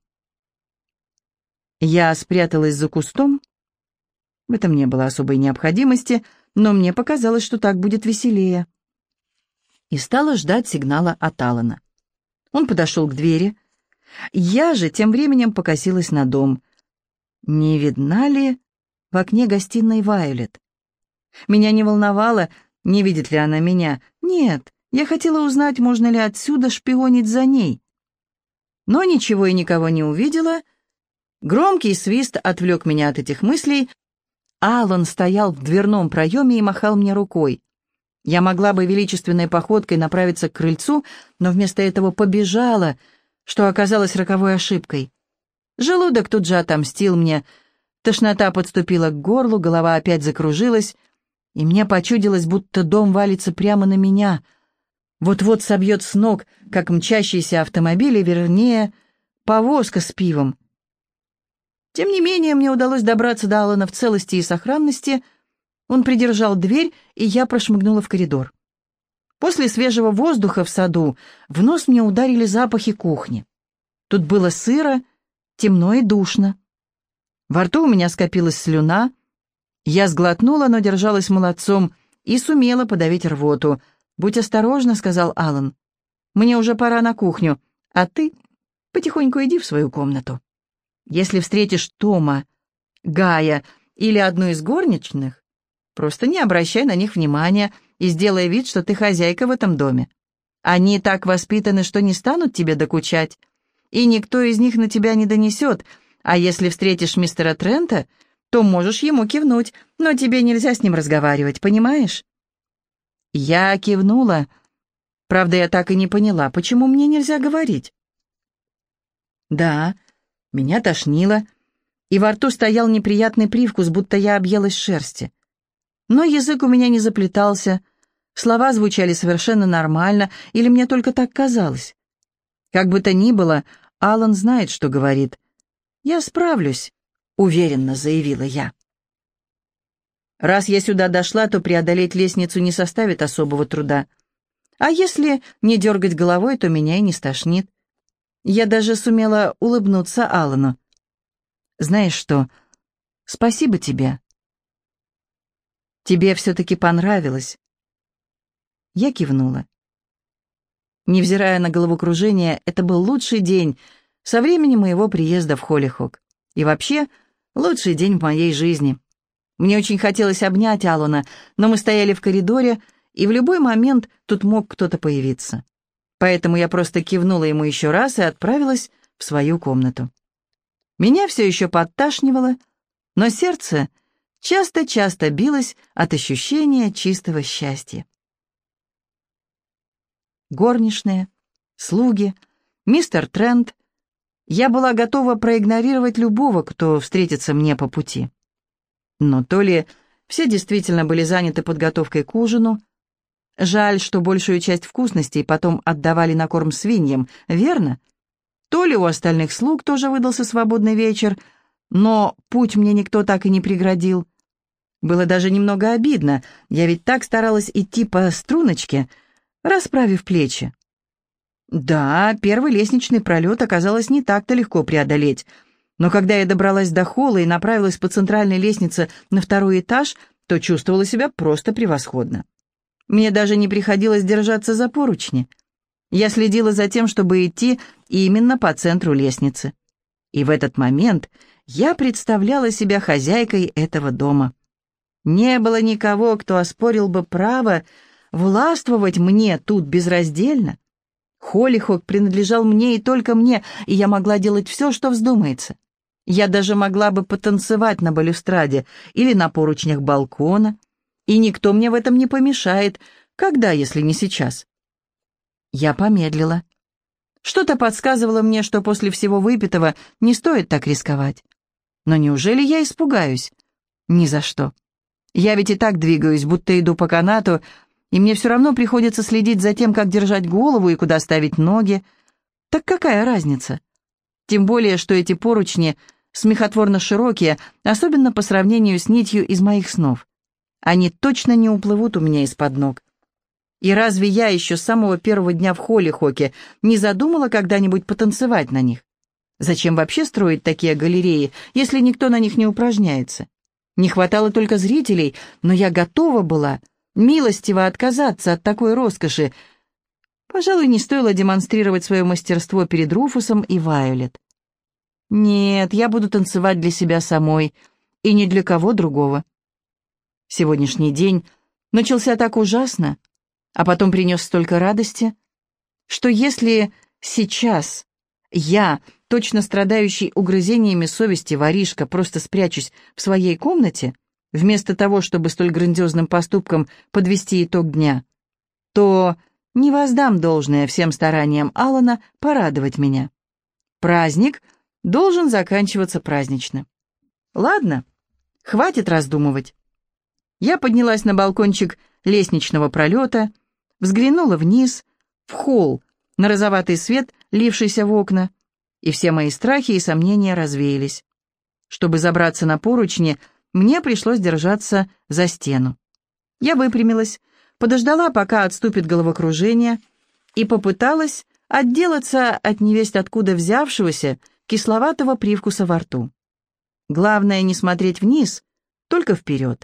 Я спряталась за кустом. В этом не было особой необходимости, но мне показалось, что так будет веселее. И стала ждать сигнала от Алана. Он подошел к двери. Я же тем временем покосилась на дом. Не видна ли в окне гостиной Вайолет? Меня не волновало, не видит ли она меня. Нет, я хотела узнать, можно ли отсюда шпионить за ней. Но ничего и никого не увидела. Громкий свист отвлек меня от этих мыслей. Алан стоял в дверном проеме и махал мне рукой. Я могла бы величественной походкой направиться к крыльцу, но вместо этого побежала, что оказалось роковой ошибкой. Желудок тут же отомстил мне. Тошнота подступила к горлу, голова опять закружилась, и мне почудилось, будто дом валится прямо на меня. Вот-вот собьет с ног, как мчащийся автомобиль, и, вернее, повозка с пивом. Тем не менее, мне удалось добраться до Алана в целости и сохранности. Он придержал дверь, и я прошмыгнула в коридор. После свежего воздуха в саду в нос мне ударили запахи кухни. Тут было сыро, темно и душно. Во рту у меня скопилась слюна. Я сглотнула, но держалась молодцом и сумела подавить рвоту. «Будь осторожна», — сказал Алан. «Мне уже пора на кухню, а ты потихоньку иди в свою комнату. Если встретишь Тома, Гая или одну из горничных, просто не обращай на них внимания и сделай вид, что ты хозяйка в этом доме. Они так воспитаны, что не станут тебе докучать, и никто из них на тебя не донесет, а если встретишь мистера Трента, то можешь ему кивнуть, но тебе нельзя с ним разговаривать, понимаешь?» Я кивнула. Правда, я так и не поняла, почему мне нельзя говорить. Да, меня тошнило, и во рту стоял неприятный привкус, будто я объелась шерсти. Но язык у меня не заплетался, слова звучали совершенно нормально, или мне только так казалось. Как бы то ни было, Алан знает, что говорит. «Я справлюсь», — уверенно заявила я. Раз я сюда дошла, то преодолеть лестницу не составит особого труда. А если не дергать головой, то меня и не стошнит. Я даже сумела улыбнуться Алану. «Знаешь что? Спасибо тебе. Тебе все-таки понравилось». Я кивнула. Невзирая на головокружение, это был лучший день со времени моего приезда в Холлихок. И вообще, лучший день в моей жизни. Мне очень хотелось обнять Алана, но мы стояли в коридоре, и в любой момент тут мог кто-то появиться. Поэтому я просто кивнула ему еще раз и отправилась в свою комнату. Меня все еще подташнивало, но сердце часто-часто билось от ощущения чистого счастья. Горничные, слуги, мистер Трент. Я была готова проигнорировать любого, кто встретится мне по пути. Но то ли все действительно были заняты подготовкой к ужину. Жаль, что большую часть вкусностей потом отдавали на корм свиньям, верно? То ли у остальных слуг тоже выдался свободный вечер, но путь мне никто так и не преградил. Было даже немного обидно, я ведь так старалась идти по струночке, расправив плечи. Да, первый лестничный пролет оказалось не так-то легко преодолеть, но когда я добралась до холла и направилась по центральной лестнице на второй этаж, то чувствовала себя просто превосходно. Мне даже не приходилось держаться за поручни. Я следила за тем, чтобы идти именно по центру лестницы. И в этот момент я представляла себя хозяйкой этого дома. Не было никого, кто оспорил бы право властвовать мне тут безраздельно. Холлихок принадлежал мне и только мне, и я могла делать все, что вздумается. Я даже могла бы потанцевать на балюстраде или на поручнях балкона, и никто мне в этом не помешает. Когда, если не сейчас? Я помедлила. Что-то подсказывало мне, что после всего выпитого не стоит так рисковать. Но неужели я испугаюсь? Ни за что. Я ведь и так двигаюсь, будто иду по канату, и мне все равно приходится следить за тем, как держать голову и куда ставить ноги. Так какая разница? Тем более, что эти поручни смехотворно широкие, особенно по сравнению с нитью из моих снов. Они точно не уплывут у меня из-под ног. И разве я еще с самого первого дня в Холлихоке не задумала когда-нибудь потанцевать на них? Зачем вообще строить такие галереи, если никто на них не упражняется? Не хватало только зрителей, но я готова была милостиво отказаться от такой роскоши. Пожалуй, не стоило демонстрировать свое мастерство перед Руфусом и Вайолет. Нет, я буду танцевать для себя самой и ни для кого другого. Сегодняшний день начался так ужасно, а потом принес столько радости, что если сейчас я, точно страдающий угрызениями совести воришка, просто спрячусь в своей комнате, вместо того, чтобы столь грандиозным поступком подвести итог дня, то не воздам должное всем стараниям Алана порадовать меня. Праздник должен заканчиваться празднично. Ладно, хватит раздумывать. Я поднялась на балкончик лестничного пролета, взглянула вниз, в холл, на розоватый свет, лившийся в окна, и все мои страхи и сомнения развеялись. Чтобы забраться на поручни, мне пришлось держаться за стену. Я выпрямилась, подождала, пока отступит головокружение, и попыталась отделаться от невесть откуда взявшегося кисловатого привкуса во рту. Главное не смотреть вниз, только вперед.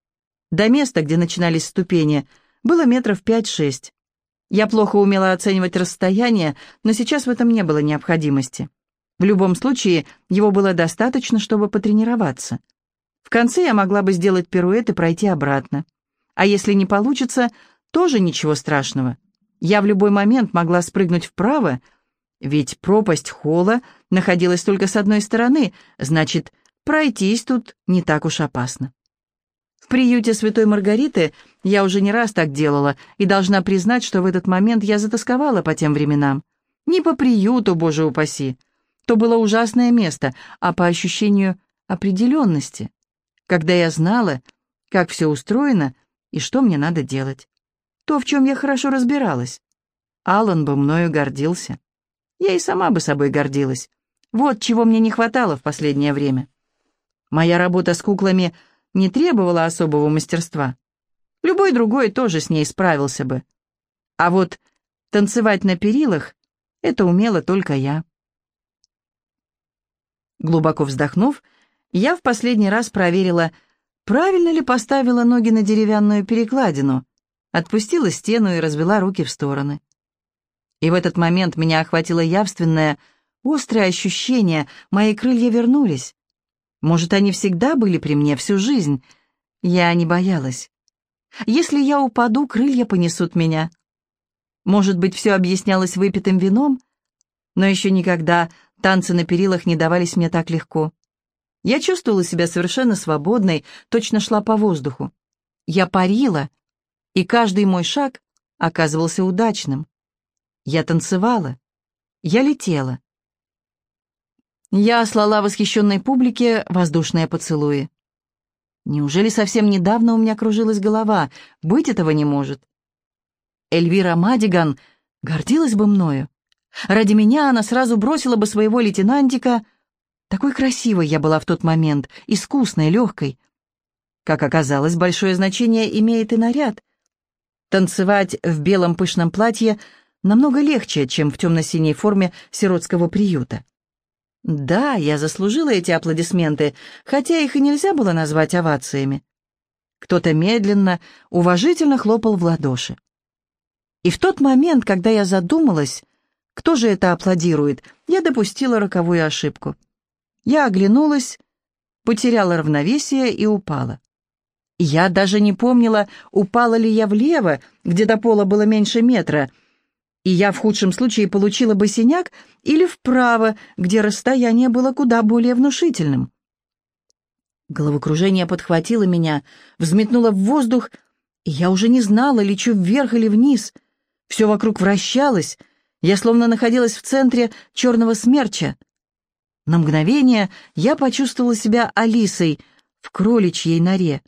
До места, где начинались ступени, было метров пять-шесть. Я плохо умела оценивать расстояние, но сейчас в этом не было необходимости. В любом случае, его было достаточно, чтобы потренироваться. В конце я могла бы сделать пируэт и пройти обратно. А если не получится, тоже ничего страшного. Я в любой момент могла спрыгнуть вправо, ведь пропасть холла находилась только с одной стороны, значит, пройтись тут не так уж опасно. В приюте Святой Маргариты я уже не раз так делала и должна признать, что в этот момент я затасковала по тем временам. Не по приюту, боже упаси. То было ужасное место, а по ощущению определенности, когда я знала, как все устроено и что мне надо делать. То, в чем я хорошо разбиралась. Алан бы мною гордился. Я и сама бы собой гордилась. Вот чего мне не хватало в последнее время. Моя работа с куклами не требовала особого мастерства. Любой другой тоже с ней справился бы. А вот танцевать на перилах — это умела только я. Глубоко вздохнув, я в последний раз проверила, правильно ли поставила ноги на деревянную перекладину, отпустила стену и развела руки в стороны. И в этот момент меня охватило явственное, острое ощущение, мои крылья вернулись. Может, они всегда были при мне всю жизнь? Я не боялась. Если я упаду, крылья понесут меня. Может быть, все объяснялось выпитым вином? Но еще никогда танцы на перилах не давались мне так легко. Я чувствовала себя совершенно свободной, точно шла по воздуху. Я парила, и каждый мой шаг оказывался удачным. Я танцевала, я летела. Я слала восхищенной публике воздушные поцелуи. Неужели совсем недавно у меня кружилась голова? Быть этого не может. Эльвира Мадиган гордилась бы мною. Ради меня она сразу бросила бы своего лейтенантика. Такой красивой я была в тот момент, искусной, легкой. Как оказалось, большое значение имеет и наряд. Танцевать в белом пышном платье намного легче, чем в темно-синей форме сиротского приюта. Да, я заслужила эти аплодисменты, хотя их и нельзя было назвать овациями. Кто-то медленно, уважительно хлопал в ладоши. И в тот момент, когда я задумалась, кто же это аплодирует, я допустила роковую ошибку. Я оглянулась, потеряла равновесие и упала. Я даже не помнила, упала ли я влево, где до пола было меньше метра, и я в худшем случае получила бы синяк, или вправо, где расстояние было куда более внушительным. Головокружение подхватило меня, взметнуло в воздух, и я уже не знала, лечу вверх или вниз. Все вокруг вращалось, я словно находилась в центре черного смерча. На мгновение я почувствовала себя Алисой в кроличьей норе.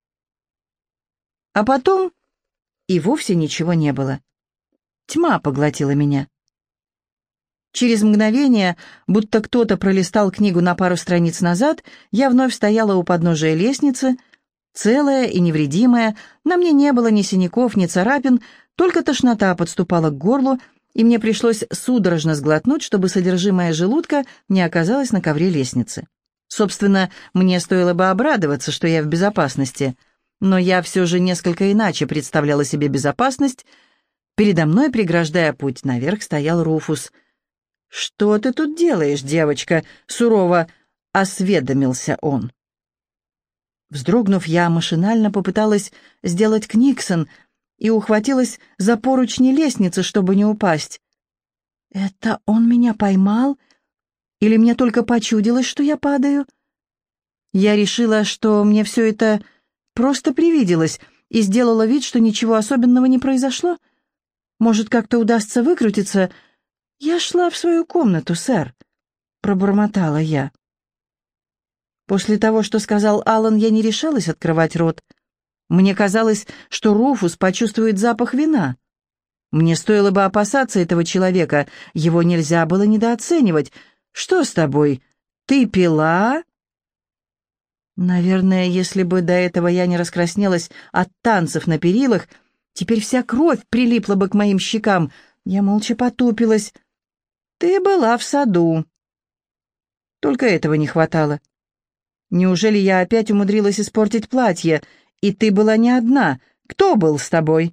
А потом и вовсе ничего не было. Тьма поглотила меня. Через мгновение, будто кто-то пролистал книгу на пару страниц назад, я вновь стояла у подножия лестницы, целая и невредимая, на мне не было ни синяков, ни царапин, только тошнота подступала к горлу, и мне пришлось судорожно сглотнуть, чтобы содержимое желудка не оказалось на ковре лестницы. Собственно, мне стоило бы обрадоваться, что я в безопасности, но я все же несколько иначе представляла себе безопасность. Передо мной, преграждая путь наверх, стоял Руфус. «Что ты тут делаешь, девочка?» — сурово осведомился он. Вздрогнув, я машинально попыталась сделать книксон и ухватилась за поручни лестницы, чтобы не упасть. «Это он меня поймал? Или мне только почудилось, что я падаю?» Я решила, что мне все это просто привиделось, и сделала вид, что ничего особенного не произошло. Может, как-то удастся выкрутиться. «Я шла в свою комнату, сэр», — пробормотала я. После того, что сказал Алан, я не решалась открывать рот. Мне казалось, что Руфус почувствует запах вина. Мне стоило бы опасаться этого человека, его нельзя было недооценивать. «Что с тобой? Ты пила?» Наверное, если бы до этого я не раскраснелась от танцев на перилах, теперь вся кровь прилипла бы к моим щекам. Я молча потупилась. «Ты была в саду». Только этого не хватало. Неужели я опять умудрилась испортить платье? И ты была не одна. Кто был с тобой?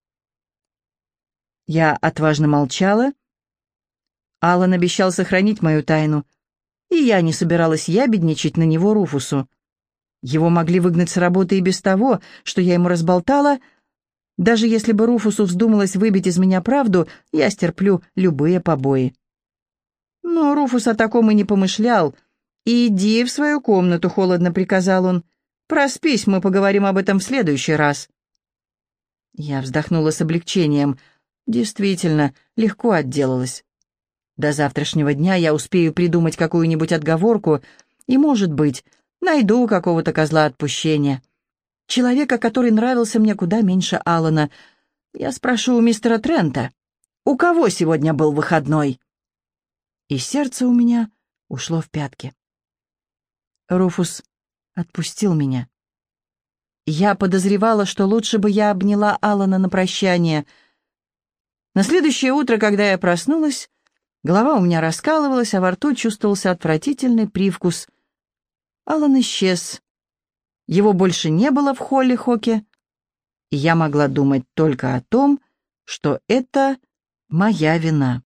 Я отважно молчала. Алан обещал сохранить мою тайну, и я не собиралась ябедничать на него Руфусу. Его могли выгнать с работы и без того, что я ему разболтала. Даже если бы Руфусу вздумалось выбить из меня правду, я стерплю любые побои. Но Руфус о таком и не помышлял. «Иди в свою комнату», — холодно приказал он. «Проспись, мы поговорим об этом в следующий раз». Я вздохнула с облегчением. Действительно, легко отделалась. До завтрашнего дня я успею придумать какую-нибудь отговорку и, может быть, найду какого-то козла отпущения. Человека, который нравился мне куда меньше Алана. Я спрошу у мистера Трента, у кого сегодня был выходной? И сердце у меня ушло в пятки. Руфус отпустил меня. Я подозревала, что лучше бы я обняла Алана на прощание. На следующее утро, когда я проснулась, голова у меня раскалывалась, а во рту чувствовался отвратительный привкус. Алан исчез. Его больше не было в Холлихоке, и я могла думать только о том, что это моя вина.